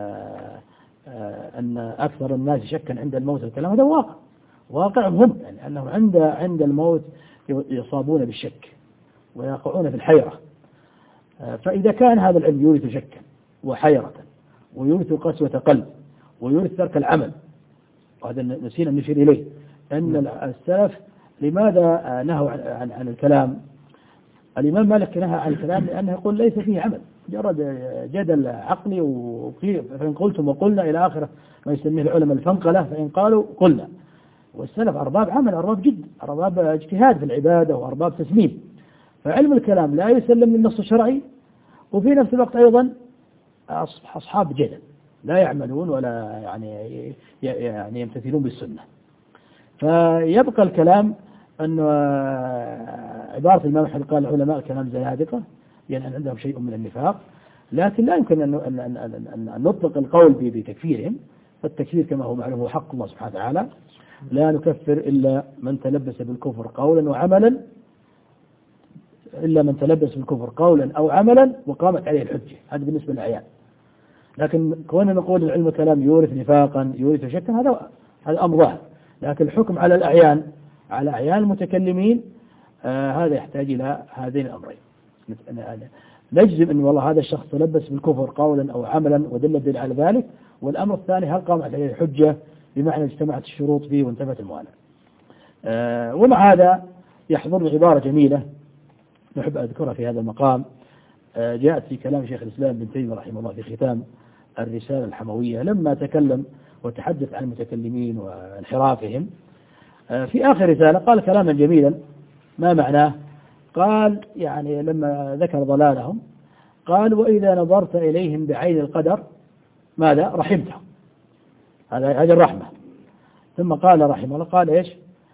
أن أكثر الناس شكا عند الموت الكلام، هذا واقع هم، يعني أنهم عند الموت يصابون بالشك ويقعون في الحيرة. فإذا كان هذا العلم يورث شكا وحيرة ويورث قسوة قلب ويورث ترك العمل، وهذا نسينا نشير إليه أن السلف لماذا نهوا عن الكلام؟ الإمام مالك نهى عن الكلام لأنه يقول ليس فيه عمل، مجرد جدل عقلي، فإن قلتم وقلنا إلى آخره ما يسميه العلماء الفنقلة، فإن قالوا قلنا. والسلف أرباب عمل، أرباب جد، أرباب اجتهاد في العبادة وأرباب تسليم. فعلم الكلام لا يسلم للنص الشرعي، وفي نفس الوقت أيضا أصحاب جدل لا يعملون ولا يعني يمتثلون بالسنة. فيبقى الكلام أن عبارة الإمام أحمد قال العلماء كلام زنادقة، يعني عندهم شيء من النفاق، لكن لا يمكن أن نطلق القول بتكفيرهم. فالتكفير كما هو معلوم هو حق الله سبحانه وتعالى، لا نكفر إلا من تلبس بالكفر قولا وعملا، إلا من تلبس بالكفر قولا أو عملا وقامت عليه الحجة. هذا بالنسبة للأعيان. لكن كوننا نقول العلم الكلام يورث نفاقا يورث شكا، هذا أمر ظاهر. لكن الحكم على الأعيان، على أعيان المتكلمين، هذا يحتاج إلى هذين الأمرين. نجزم أن والله هذا الشخص تلبس بالكفر قولا أو عملا ودل الدليل على ذلك. والأمر الثاني هل قامت عليه الحجة بمعنى اجتمعت الشروط فيه وانتفت الموانع. ومع هذا يحضرني عبارة جميلة نحب أذكرها في هذا المقام، جاءت في كلام شيخ الإسلام ابن تيمية رحمه الله في ختام الرسالة الحموية لما تكلم وتحدث عن المتكلمين وانحرافهم. في آخر رسالة قال كلاما جميلا، ما معناه؟ قال يعني لما ذكر ضلالهم قال وإذا نظرت إليهم بعين القدر ماذا؟ رحمتهم. هذه الرحمة. ثم قال رحمه الله قال إيش؟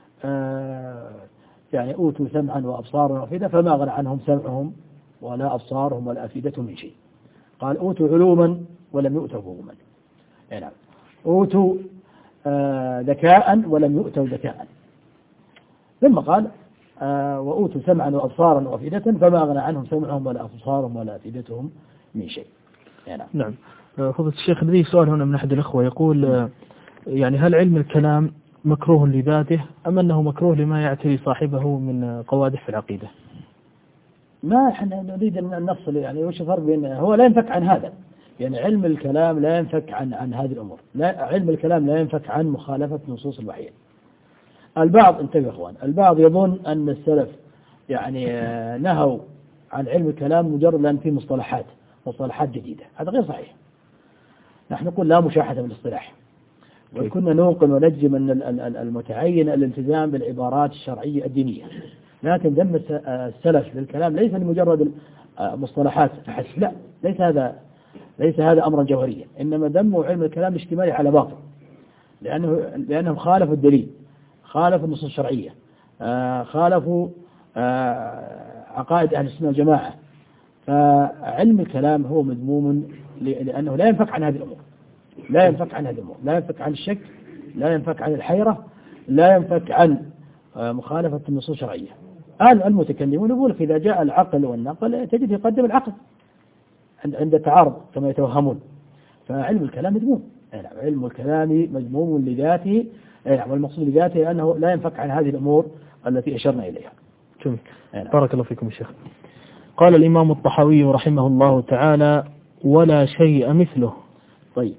يعني أوتوا سمعا وأبصارا وأفئدة فما أغنى عنهم سمعهم ولا أبصارهم ولا أفئدتهم من شيء. قال أوتوا علوما ولم يؤتوا فهما. يعني أوتوا ذكاء ولم يؤتوا ذكاء. ثم قال وأوتوا سمعا وأبصارا وأفئدة فما أغنى عنهم سمعهم ولا أبصارهم ولا أفئدتهم من شيء. يعني نعم. فضيلة الشيخ لدي سؤال هنا من أحد الأخوة يقول يعني هل علم الكلام مكروه لذاته أم أنه مكروه لما يعتري صاحبه من قوادح في العقيدة؟ ما احنا نريد أن نفصل، يعني وش الفرق بين هو لا ينفك عن هذا، يعني علم الكلام لا ينفك عن هذه الأمور. لا، علم الكلام لا ينفك عن مخالفة نصوص الوحي. البعض انتبه اخوان، البعض يظن أن السلف يعني نهوا عن علم الكلام مجرد لأن فيه مصطلحات جديدة. هذا غير صحيح. نحن نقول لا مشاحة بالاصطلاح، وكنا نوقن ونجزم أن المتعين الالتزام بالعبارات الشرعية الدينية. لكن ذم السلف للكلام ليس لمجرد مصطلحات فحسب، لا، ليس هذا أمرا جوهريا، إنما ذموا علم الكلام الاشتمالي على باطل، لأنهم خالفوا الدليل، خالفوا النصوص الشرعية، خالفوا عقائد أهل السنة والجماعة. فعلم الكلام هو مذموم لأنه لا ينفك عن هذه الأمور، لا ينفك عن الشك، لا ينفك عن الحيرة، لا ينفك عن مخالفة النصوص الشرعية. المتكلمون يقول لك إذا جاء العقل والنقل تجد يقدم العقل عند التعارض كما يتوهمون. فعلم الكلام مذموم، علم الكلام مذموم لذاته، والمقصود لذاته أنه لا ينفك عن هذه الأمور التي أشرنا إليها. جميل. بارك الله فيكم الشيخ. قال الإمام الطحاوي رحمه الله تعالى: ولا شيء مثله. طيب،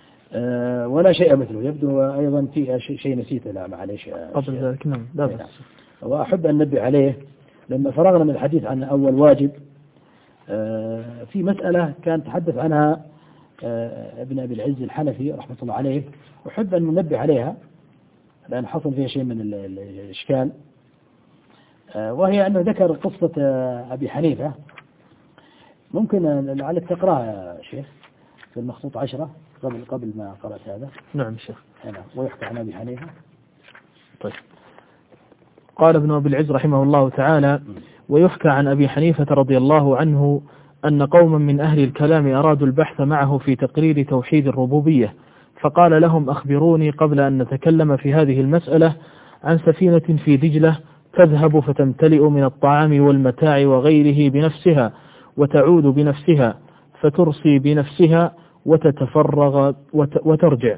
ولا شيء مثله يبدو أيضا فيها شيء نسيته. لا معليش قبل ذلك. نعم لا بأس. وأحب أن ننبه عليه لما فرغنا من الحديث عن أول واجب، في مسألة كان تحدث عنها ابن أبي العز الحنفي رحمة الله عليه، أحب أن ننبه عليها لأن حصل فيها شيء من الإشكال، وهي أنه ذكر قصة أبي حنيفة. ممكن لعلك تقرأها يا شيخ في المخطوط 10 قبل ما قرأت هذا. نعم شيخ. ويحكى عن أبي حنيفة. طيب. قال ابن أبي العز رحمه الله تعالى: ويحكى عن أبي حنيفة رضي الله عنه أن قوما من أهل الكلام أرادوا البحث معه في تقرير توحيد الربوبية، فقال لهم: أخبروني قبل أن نتكلم في هذه المسألة عن سفينة في دجلة تذهب فتمتلئ من الطعام والمتاع وغيره بنفسها، وتعود بنفسها، فترسي بنفسها، وتتفرغ وترجع،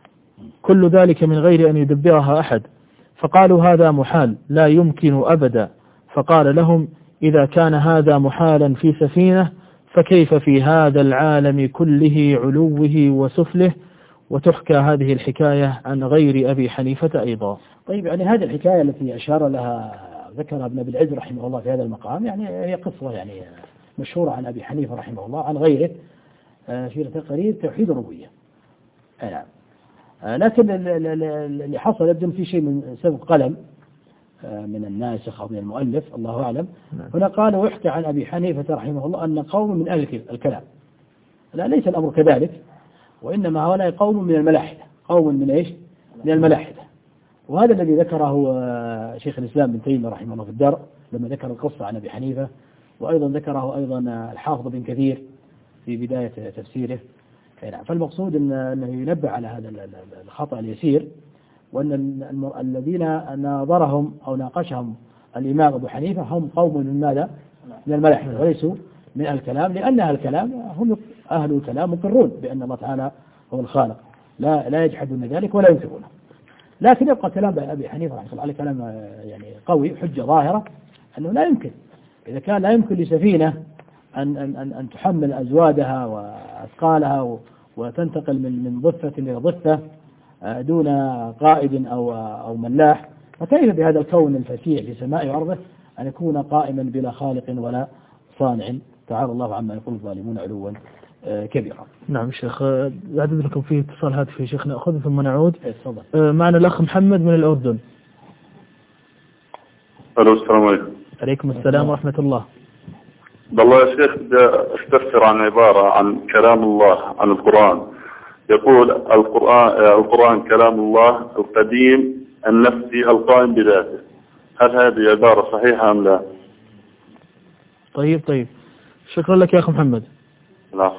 كل ذلك من غير أن يدبرها أحد. فقالوا: هذا محال، لا يمكن أبدا. فقال لهم: إذا كان هذا محالا في سفينة، فكيف في هذا العالم كله علوه وسفله؟ وتحكى هذه الحكاية عن غير أبي حنيفة أيضا. طيب، يعني هذه الحكاية التي أشار لها ذكرها ابن أبي العز رحمه الله في هذا المقام، يعني هي قصة يعني مشهورة عن أبي حنيفة رحمه الله عن غيره في تقرير توحيد الربوبية. نعم. لكن اللي حصل يبدو في شيء من سبب قلم من الناسخ أو من المؤلف، الله أعلم. هنا قال: ويحكى عن أبي حنيفة رحمه الله أن قوم من أهل الكلام. لا، ليس الأمر كذلك، وإنما هؤلاء قوم من الملاحدة. قوم من إيش؟ من الملاحدة. وهذا الذي ذكره شيخ الإسلام ابن تيمية رحمه الله في الدرء لما ذكر القصة عن أبي حنيفة، وأيضا ذكره أيضا الحافظ بن كثير في بداية تفسيره. فالمقصود أنه ينبه على هذا الخطأ اليسير، وأن الذين ناظرهم أو ناقشهم الإمام أبو حنيفة هم قوم من ماذا؟ من الملاحدة، وليسوا من الكلام، لأن أهل الكلام هم أهل الكلام مقرون بأن الله تعالى هو الخالق، لا يجحدون ذلك ولا ينكرونه. لكن يبقى كلام أبي حنيفة رحمه الله عليه كلام يعني قوي، حجة ظاهرة أنه لا يمكن، إذا كان لا يمكن لسفينة أن تحمل أزوادها وأثقالها وتنتقل من ضفة إلى ضفة دون قائد أو ملاح، فكيف بهذا الكون الفسيح في سماء وأرضه أن يكون قائما بلا خالق ولا صانع؟ تعالى الله عما يقول الظالمون علوا كبيرا. نعم شيخ، أعتذر لكم في اتصال هاتفي شيخ، نأخذه ثم نعود. معنا الأخ محمد من الأردن. ألو، السلام عليكم. عليكم السلام ورحمة الله. والله يا شيخ بدي أستفسر عن عبارة عن كلام الله عن القرآن. يقول القرآن كلام الله القديم النفسي القائم بذاته، هل هذه عبارة صحيحة أم لا؟ طيب شكرا لك يا أخي محمد. لا.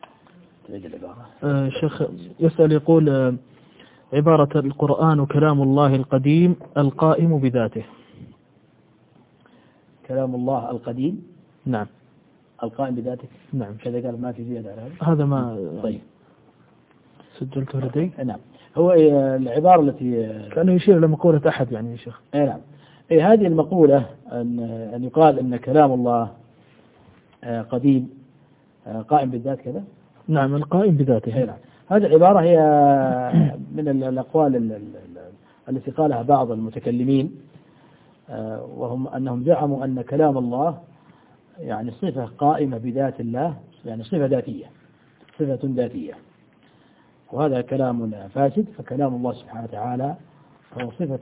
شيخ يسأل يقول: عبارة القرآن كلام الله القديم القائم بذاته. كلام الله القديم، نعم، القائم بذاته، نعم. كذا قال، ما في زيادة على هذا ما طيب سجلته لدي. نعم، هو العبارة التي كأنه يشير إلى مقولة أحد يعني يا شيخ. نعم، هذه المقولة أن يقال أن كلام الله قديم قائم بالذات كذا. نعم، القائم بذاته. نعم، هذه العبارة هي من الأقوال التي قالها بعض المتكلمين، وهم أنهم زعموا أن كلام الله يعني صفة قائمة بذات الله، يعني صفة ذاتية، وهذا كلام فاسد. فكلام الله سبحانه وتعالى هو صفة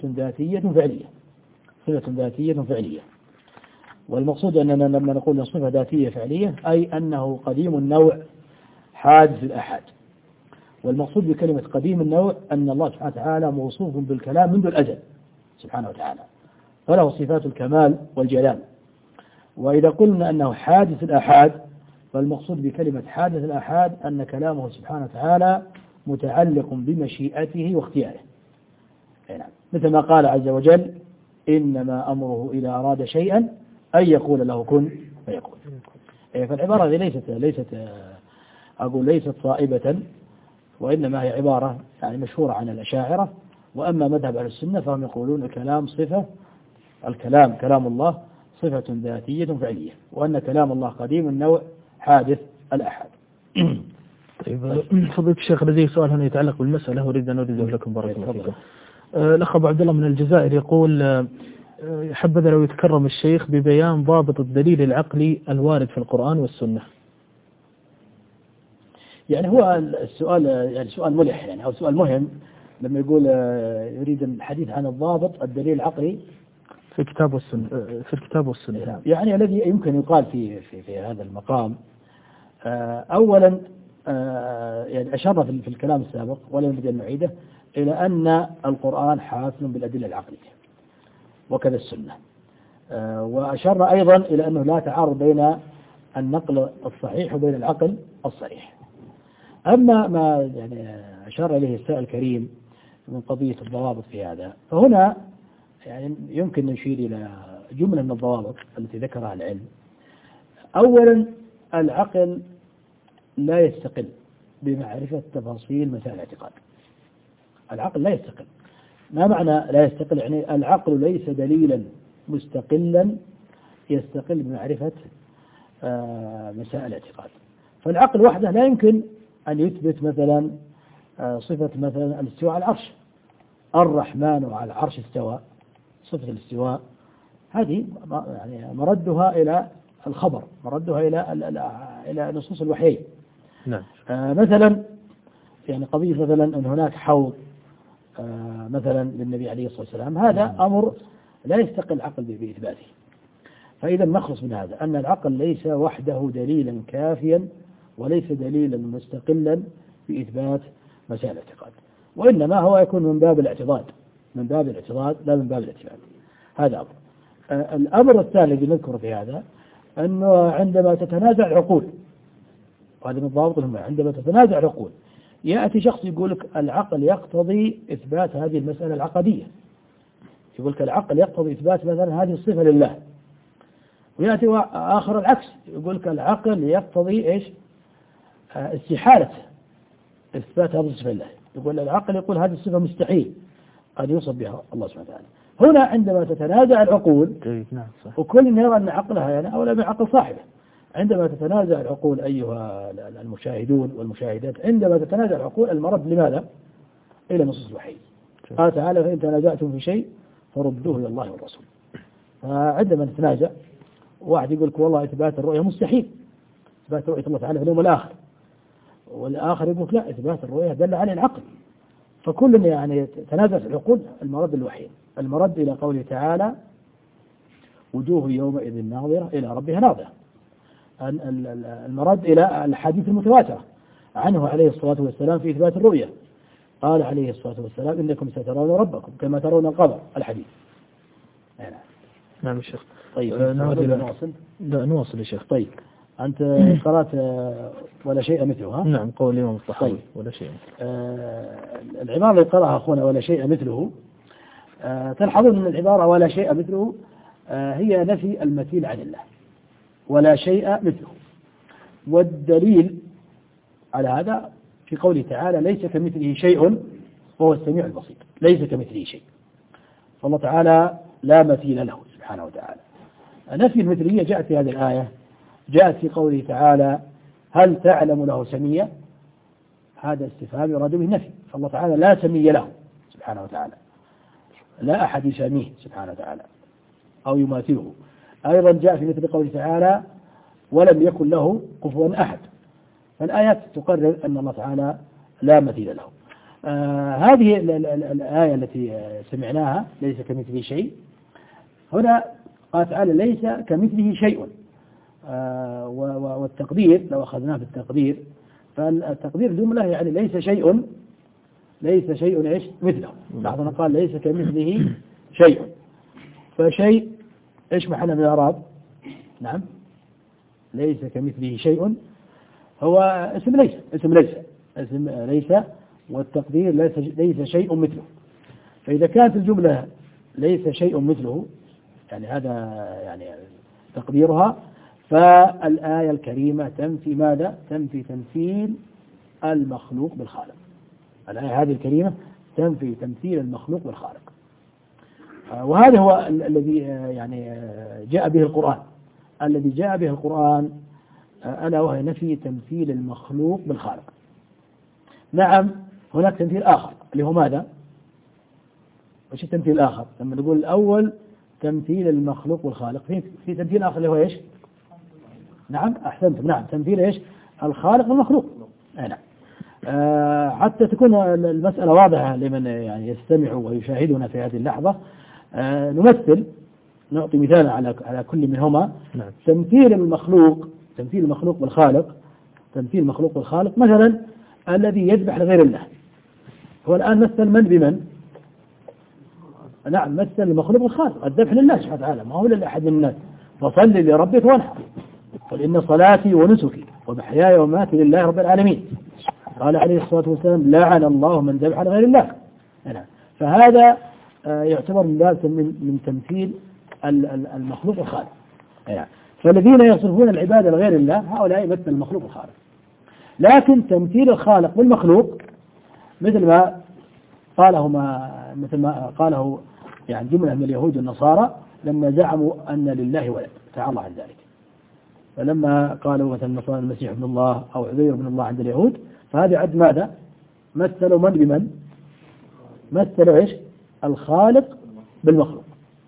ذاتية فعلية. والمقصود أننا لما نقول صفة ذاتية فعلية أي أنه قديم النوع حادث الأحد. والمقصود بكلمة قديم النوع أن الله سبحانه وتعالى موصوف بالكلام منذ الأزل سبحانه وتعالى، فله صفات الكمال والجلال. وإذا قلنا أنه حادث الأحاد، فالمقصود بكلمة حادث الأحاد أن كلامه سبحانه وتعالى متعلق بمشيئته واختياره. مثل ما قال عز وجل: إنما أمره إذا أراد شيئا أن يقول له كن فيكون. فالعبارة هذه ليست صائبة، وإنما هي عبارة يعني مشهورة عن الأشاعرة. وأما مذهب أهل السنة فهم يقولون الكلام صفة، الكلام كلام الله صفة ذاتية فعلية، وأن كلام الله قديم النوع حادث الأحد. طيب فضيلة الشيخ لدي سؤال هنا يتعلق بالمسألة أريد أن أريده لكم بارك الله فيكم. الأخ أبو عبد الله من الجزائر يقول حبذا لو يتكرم الشيخ ببيان ضابط الدليل العقلي الوارد في القرآن والسنة. يعني هو السؤال يعني سؤال ملح يعني أو سؤال مهم لما يقول يريد الحديث عن الضابط الدليل العقلي في الكتاب والسنة. في الكتاب والسنة يعني الذي يمكن يقال في هذا المقام أولا يعني أشرنا في الكلام السابق ولا يمكن أن نعيده إلى أن القرآن حافل بالأدلة العقلية وكذا السنة، وأشرنا أيضا إلى أنه لا تعارض بين النقل الصحيح وبين العقل الصحيح. أما ما يعني أشار إليه السائل الكريم من قضية الضوابط في هذا، فهنا يعني يمكن نشير إلى جملة من الضوابط التي ذكرها العلم. أولا العقل لا يستقل بمعرفة تفاصيل مسائل الاعتقاد. العقل لا يستقل. ما معنى لا يستقل؟ يعني العقل ليس دليلا مستقلا يستقل بمعرفة مسائل الاعتقاد. فالعقل وحده لا يمكن أن يثبت مثلا صفة مثلا الاستواء على العرش. الرحمن على العرش استوى، صفة الاستواء هذه يعني مردها إلى الخبر، مردها إلى نصوص الوحيين. نعم. مثلا يعني قضية مثلا أن هناك حوض مثلا للنبي عليه الصلاة والسلام، هذا أمر لا يستقل العقل بإثباته. فإذا نخلص من هذا أن العقل ليس وحده دليلا كافيا وليس دليلا مستقلا بإثبات مسائل الاعتقاد، وإنما هو يكون من باب الاعتضاد، من باب الاعتضاد لا من باب الاعتماد. هذا أمر. الأمر الثاني الذي نذكره في هذا أنه عندما تتنازع العقول، وهذا من الضوابط المهمة، عندما تتنازع العقول يأتي شخص يقول لك العقل يقتضي إثبات هذه المسألة العقدية، يقول لك العقل يقتضي إثبات مثلا هذه الصفة لله، ويأتي آخر العكس يقول لك العقل يقتضي إيش؟ استحالة إثبات هذه الصفة لله، يقول العقل يقول هذه الصفة مستحيل أن يوصف بها الله سبحانه وتعالى. هنا عندما تتنازع العقول وكل يرى أن عقلها يعني أولى من عقل صاحبه، عندما تتنازع العقول أيها المشاهدون والمشاهدات، عندما تتنازع العقول المرد لماذا؟ إلى نصوص الوحي. قال تعالى فإن تنازعتم في شيء فردوه إلى الله والرسول. فعندما نتنازع واحد يقول لك والله إثبات الرؤية مستحيل، إثبات رؤية الله تعالى في اليوم الآخر، والآخر يقول لا إثبات الرؤية دل عليه العقل. فكل يعني تنازع العقول المرد الوحي، المرد إلى قوله تعالى وجوه يومئذ ناظرة إلى ربها ناظرة، المرد إلى الحديث المتواترة عنه عليه الصلاة والسلام في إثبات الرؤية. قال عليه الصلاة والسلام إنكم سترون ربكم كما ترون القمر، الحديث. نعم الشيخ. طيب نواصل. لا نواصل يا شيخ. طيب أنت قرأت ولا شيء مثله ها؟ نعم قول الإمام الطحاوي. طيب. ولا شيء. العبارة اللي قرأها أخونا ولا شيء مثله، تلحظون أن العبارة ولا شيء مثله هي نفي المثيل عن الله، ولا شيء مثله. والدليل على هذا في قوله تعالى ليس كمثله شيء وهو السميع البصير، ليس كمثله شيء، فالله تعالى لا مثيل له سبحانه وتعالى. نفي المثلية جاءت في هذه الآية، جاءت في قوله تعالى هل تعلم له سميا، هذا استفهام يراد به النفي، فالله تعالى لا سمي له سبحانه وتعالى، لا أحد يسميه سبحانه وتعالى أو يماثله. أيضا جاء في مثل قوله تعالى ولم يكن له كفوا أحد، فالآيات تقرر أن الله تعالى لا مثيل له. هذه الآية التي سمعناها ليس كمثله شيء، هنا قال تعالى ليس كمثله شيء، والتقدير لو أخذناه في التقدير فالتقدير جملة يعني ليس شيء إيش مثله. بعضنا قال ليس كمثله شيء، فشيء إيش محل من الإعراب؟ نعم ليس كمثله شيء هو اسم ليس والتقدير ليس شيء مثله. فإذا كانت الجملة ليس شيء مثله، يعني هذا يعني تقديرها. فالآية الكريمة تنفي ماذا؟ تنفي تمثيل المخلوق بالخالق. الآية هذه الكريمة تنفي تمثيل المخلوق بالخالق، وهذا هو الذي يعني جاء به القرآن. الذي جاء به القرآن ألا وهي نفي تمثيل المخلوق بالخالق. نعم هناك تمثيل آخر اللي هو ماذا؟ وش التمثيل الآخر؟ لما نقول الأول تمثيل المخلوق بالخالق، في تمثيل آخر اللي هو إيش؟ نعم أحسنتم، نعم تمثيل إيش؟ الخالق بالمخلوق. نعم. حتى تكون المسألة واضحة لمن يعني يستمع ويشاهدنا في هذه اللحظة، نمثل، نعطي مثال على كل منهما. نعم. تمثيل المخلوق بالخالق، تمثيل المخلوق بالخالق مثلا الذي يذبح لغير الله، هو الآن مثل من بمن؟ نعم مثل المخلوق بالخالق، الذبح لله سبحانه وتعالى، ما هو لأحد من الناس، فصل لربك وانحر، قل إن صلاتي ونسكي ومحياي ومماتي لله رب العالمين. قال عليه الصلاة والسلام لعن الله من ذبح لغير الله. فهذا يعتبر من تمثيل المخلوق الخالق. فالذين يصرفون العبادة لغير الله هؤلاء مثل المخلوق الخالق. لكن تمثيل الخالق بالمخلوق مثل ما قاله يعني جملة من اليهود والنصارى لما زعموا أن لله ولد، تعالى عن ذلك. فلما قالوا مثلا النصارى المسيح ابن الله أو عزير ابن الله عند اليهود، فهذا عد ماذا؟ مثلوا من بمن؟ مثلوا إيش؟ الخالق بالمخلوق.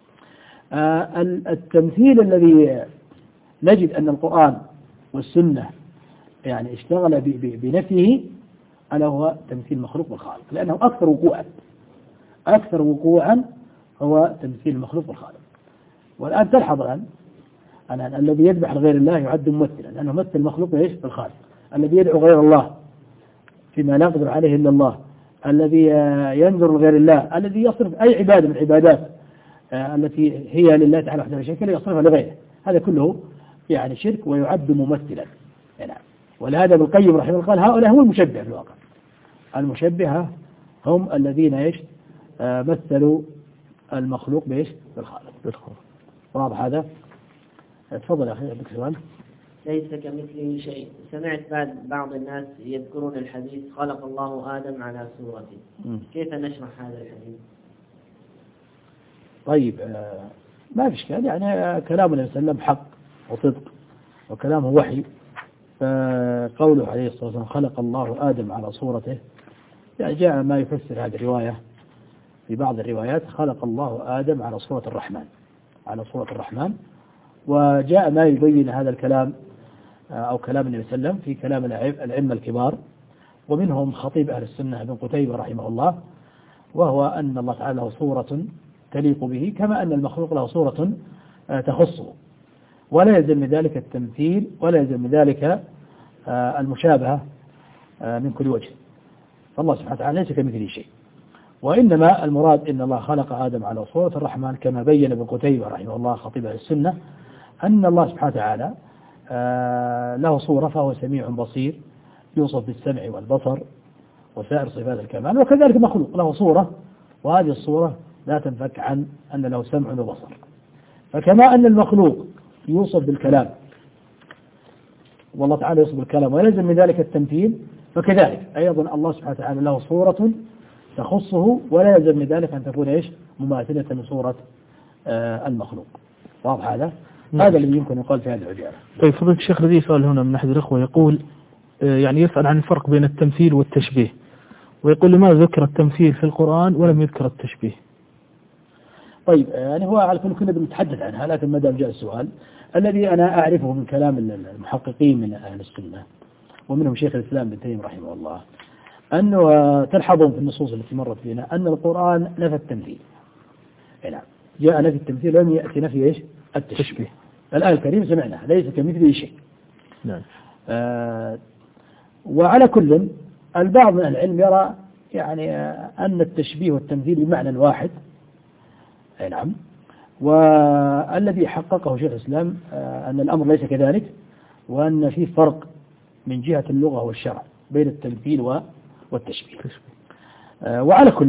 التمثيل الذي نجد أن القرآن والسنة يعني اشتغل بنفيه ألا هو تمثيل المخلوق بالخالق، لأنه أكثر وقوعا هو تمثيل المخلوق بالخالق. والآن تلحظ الآن الذي يذبح لغير الله يعد ممثلا، لأنه مثل المخلوق إيش؟ بالخالق. الذي يدعو غير الله فيما لا يقدر عليه إلا الله، الذي ينظر لغير الله، الذي يصرف أي عبادة من العبادات التي هي لله تعالى وحده لا شريك له يصرفها لغيره، هذا كله يعني شرك ويعد ممثلا. يعني ولهذا ابن القيم رحمه الله قال هؤلاء هم المشبهة في الواقع. المشبهة هم الذين ايش؟ مثلوا المخلوق بايش؟ بالخالق. واضح هذا؟ تفضل يا اخي عندك سؤال. ليس كمثله شيء. سمعت بعض الناس يذكرون الحديث خلق الله آدم على صورته، كيف نشرح هذا الحديث؟ طيب ما في إشكال، يعني كلام النبي صلى الله عليه وسلم حق وصدق وكلامه وحي. فقوله عليه الصلاة والسلام خلق الله آدم على صورته، يعني جاء ما يفسر هذه الرواية في بعض الروايات خلق الله آدم على صورة الرحمن، على صورة الرحمن. وجاء ما يبين هذا الكلام أو كلام النبي صلى الله عليه وسلم في كلام الأئمة الكبار، ومنهم خطيب أهل السنة ابن قتيبة رحمه الله، وهو أن الله تعالى له صورة تليق به كما أن المخلوق له صورة تخصه، ولا يلزم من ذلك التمثيل ولا يلزم من ذلك المشابهة من كل وجه. فالله سبحانه وتعالى ليس كمثله شيء، وإنما المراد إن الله خلق آدم على صورة الرحمن كما بين ابن قتيبة رحمه الله خطيب أهل السنة، أن الله سبحانه وتعالى له صورة فهو سميع بصير يوصف بالسمع والبصر وسائر صفات الكمال، وكذلك مخلوق له صورة، وهذه الصورة لا تنفك عن أن له سمع وبصر. فكما أن المخلوق يوصف بالكلام والله تعالى يوصف بالكلام ويلزم من ذلك التمثيل، فكذلك أيضا الله سبحانه وتعالى له صورة تخصه ولا يلزم من ذلك أن تكون إيش؟ مماثلة لصورة المخلوق. واضح هذا؟ هذا الذي يمكن يقال في هذه العجالة. طيب فضيلة الشيخ لدي سؤال هنا من أحد الأخوة يقول يعني يسأل عن الفرق بين التمثيل والتشبيه، ويقول لماذا ذكر التمثيل في القرآن ولم يذكر التشبيه؟ طيب يعني هو على كل كنا بنتحدث عنها، لكن ما دام جاء السؤال الذي أنا أعرفه من كلام المحققين من أهل السنة ومنهم شيخ الإسلام ابن تيمية رحمه الله، أنه تلحظون في النصوص التي مرت بنا أن القرآن نفى التمثيل. نعم جاء نفي التمثيل ولم يأتي نفي إيش؟ التشبيه. الآية الكريمة سمعناها ليس كمثله شيء. نعم. وعلى كل البعض من العلم يرى يعني أن التشبيه والتمثيل بمعنى واحد. نعم. والذي حققه شيخ الإسلام أن الأمر ليس كذلك، وأن في فرق من جهة اللغة والشرع بين التمثيل والتشبيه. وعلى كل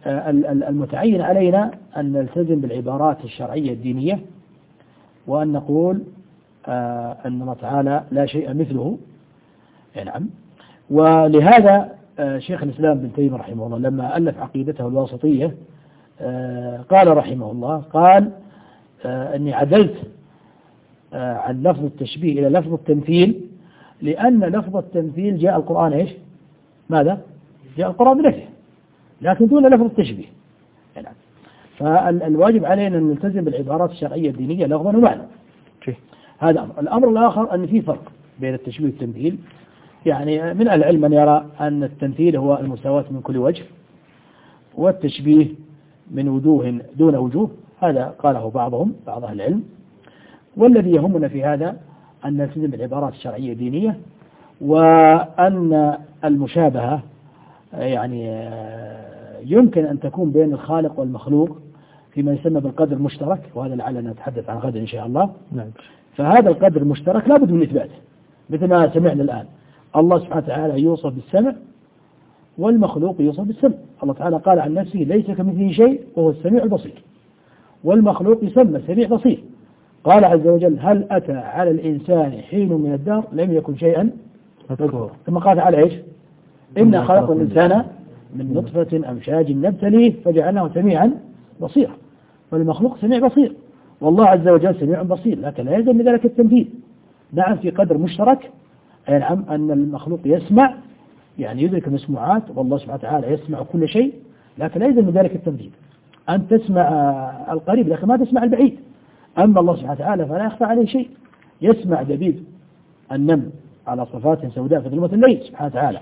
المتعين علينا أن نلتزم بالعبارات الشرعية الدينية، وأن نقول أن الله تعالى لا شيء مثله. نعم. ولهذا شيخ الإسلام بن تيمية رحمه الله لما ألف عقيدته الواسطية قال رحمه الله، قال أني عدلت عن لفظ التشبيه إلى لفظ التمثيل، لأن لفظ التمثيل جاء القرآن إيش؟ ماذا؟ جاء القرآن بنفسه، لكن دون لفظ التشبيه. نعم. فالواجب علينا أن نلتزم بالعبارات الشرعية الدينية لفظا ومعنى. هذا أمر. الأمر الآخر أن في فرق بين التشبيه والتمثيل. يعني من العلم من يرى أن التمثيل هو المساواة من كل وجه، والتشبيه من وجوه دون وجوه، هذا قاله بعض أهل العلم. والذي يهمنا في هذا أن نلتزم بالعبارات الشرعية الدينية، وأن المشابهة يعني يمكن أن تكون بين الخالق والمخلوق فيما يسمى بالقدر المشترك، وهذا لعلنا نتحدث عن غدا إن شاء الله. نعم. فهذا القدر المشترك لا بد من إثباته، مثل ما سمعنا الآن. الله سبحانه وتعالى يوصف بالسمع، والمخلوق يوصف بالسمع. الله تعالى قال عن نفسه ليس كمثله شيء وهو السميع البصير، والمخلوق يسمى سميع بصير. قال عز وجل هل أتى على الإنسان حين من الدهر لم يكن شيئا مذكورا. ثم قال تعالى إيش؟ إنا خلقنا الإنسان من نطفة أمشاج نبتليه فجعلناه سميعا بصيرا. والمخلوق سميع بصير، والله عز وجل سميع بصير، لكن لا يلزم بذلك التمثيل. نعم في قدر مشترك، أي نعم أن المخلوق يسمع، يعني يدرك المسموعات، والله سبحانه وتعالى يسمع كل شيء، لكن لا يلزم بذلك التمثيل. أن تسمع القريب لكن ما تسمع البعيد. أما الله سبحانه وتعالى فلا يخفى عليه شيء، يسمع دبيب النمل على صفات سوداء في ظلمة الليل سبحانه وتعالى.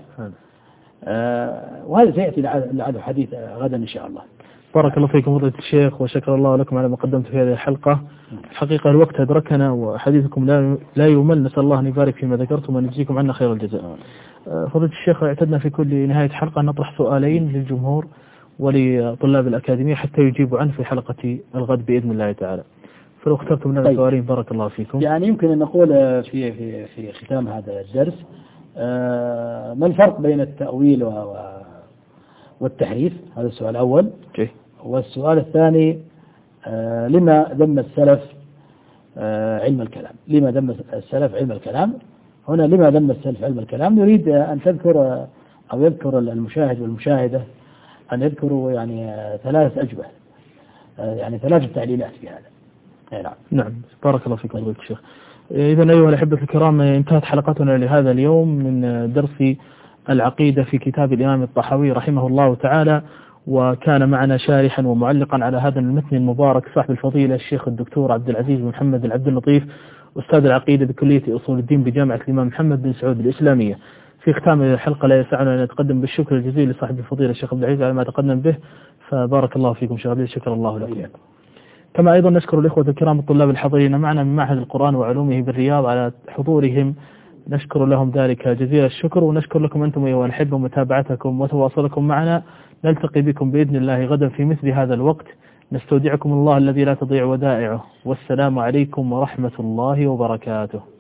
وهذا سيأتي لعله حديث غدا إن شاء الله. بارك الله فيكم فضيلة الشيخ، وشكر الله لكم على ما قدمت في هذه الحلقة. الحقيقة الوقت أدركنا وحديثكم لا يمل، نسأل الله أن يبارك فيما ذكرتم وأن يجزيكم عنا خير الجزاء. فضيلة الشيخ، اعتدنا في كل نهاية حلقة نطرح سؤالين للجمهور ولطلاب الأكاديمية حتى يجيبوا عنه في حلقة الغد بإذن الله تعالى، فلو اخترتم لنا السؤالين بارك الله فيكم. يعني يمكن أن نقول في ختام هذا الدرس ما الفرق بين التأويل والتحريف؟ هذا السؤال الأول. والسؤال الثاني لما ذم السلف علم الكلام؟ لما ذم السلف علم الكلام؟ هنا لما ذم السلف علم الكلام نريد أن تذكر أو يذكر المشاهد والمشاهدة أن يذكروا يعني 3 أجوبة، يعني 3 تعليلات في هذا. نعم بارك الله فيكم فضيلة الشيخ. إذن أيها الأحبة الكرام، انتهت حلقتنا لهذا اليوم من درس العقيدة في كتاب الإمام الطحاوي رحمه الله تعالى، وكان معنا شارحا ومعلقا على هذا المتن المبارك صاحب الفضيلة الشيخ الدكتور عبد العزيز بن محمد العبد اللطيف، أستاذ العقيدة بكلية أصول الدين بجامعة الإمام محمد بن سعود الإسلامية. في ختام الحلقة لا يسعنا أن نتقدم بالشكر الجزيل لصاحب الفضيلة الشيخ عبد العزيز على ما تقدم به، فبارك الله فيكم شيخ عبد العزيز، شكر الله لكم. كما أيضا نشكر الإخوة الكرام الطلاب الحاضرين معنا من معهد القرآن وعلومه بالرياض على حضورهم، نشكر لهم ذلك جزيل الشكر، ونشكر لكم أنتم أيها الأحبة متابعتكم وتواصلكم معنا. نلتقي بكم بإذن الله غدا في مثل هذا الوقت، نستودعكم الله الذي لا تضيع ودائعه، والسلام عليكم ورحمة الله وبركاته.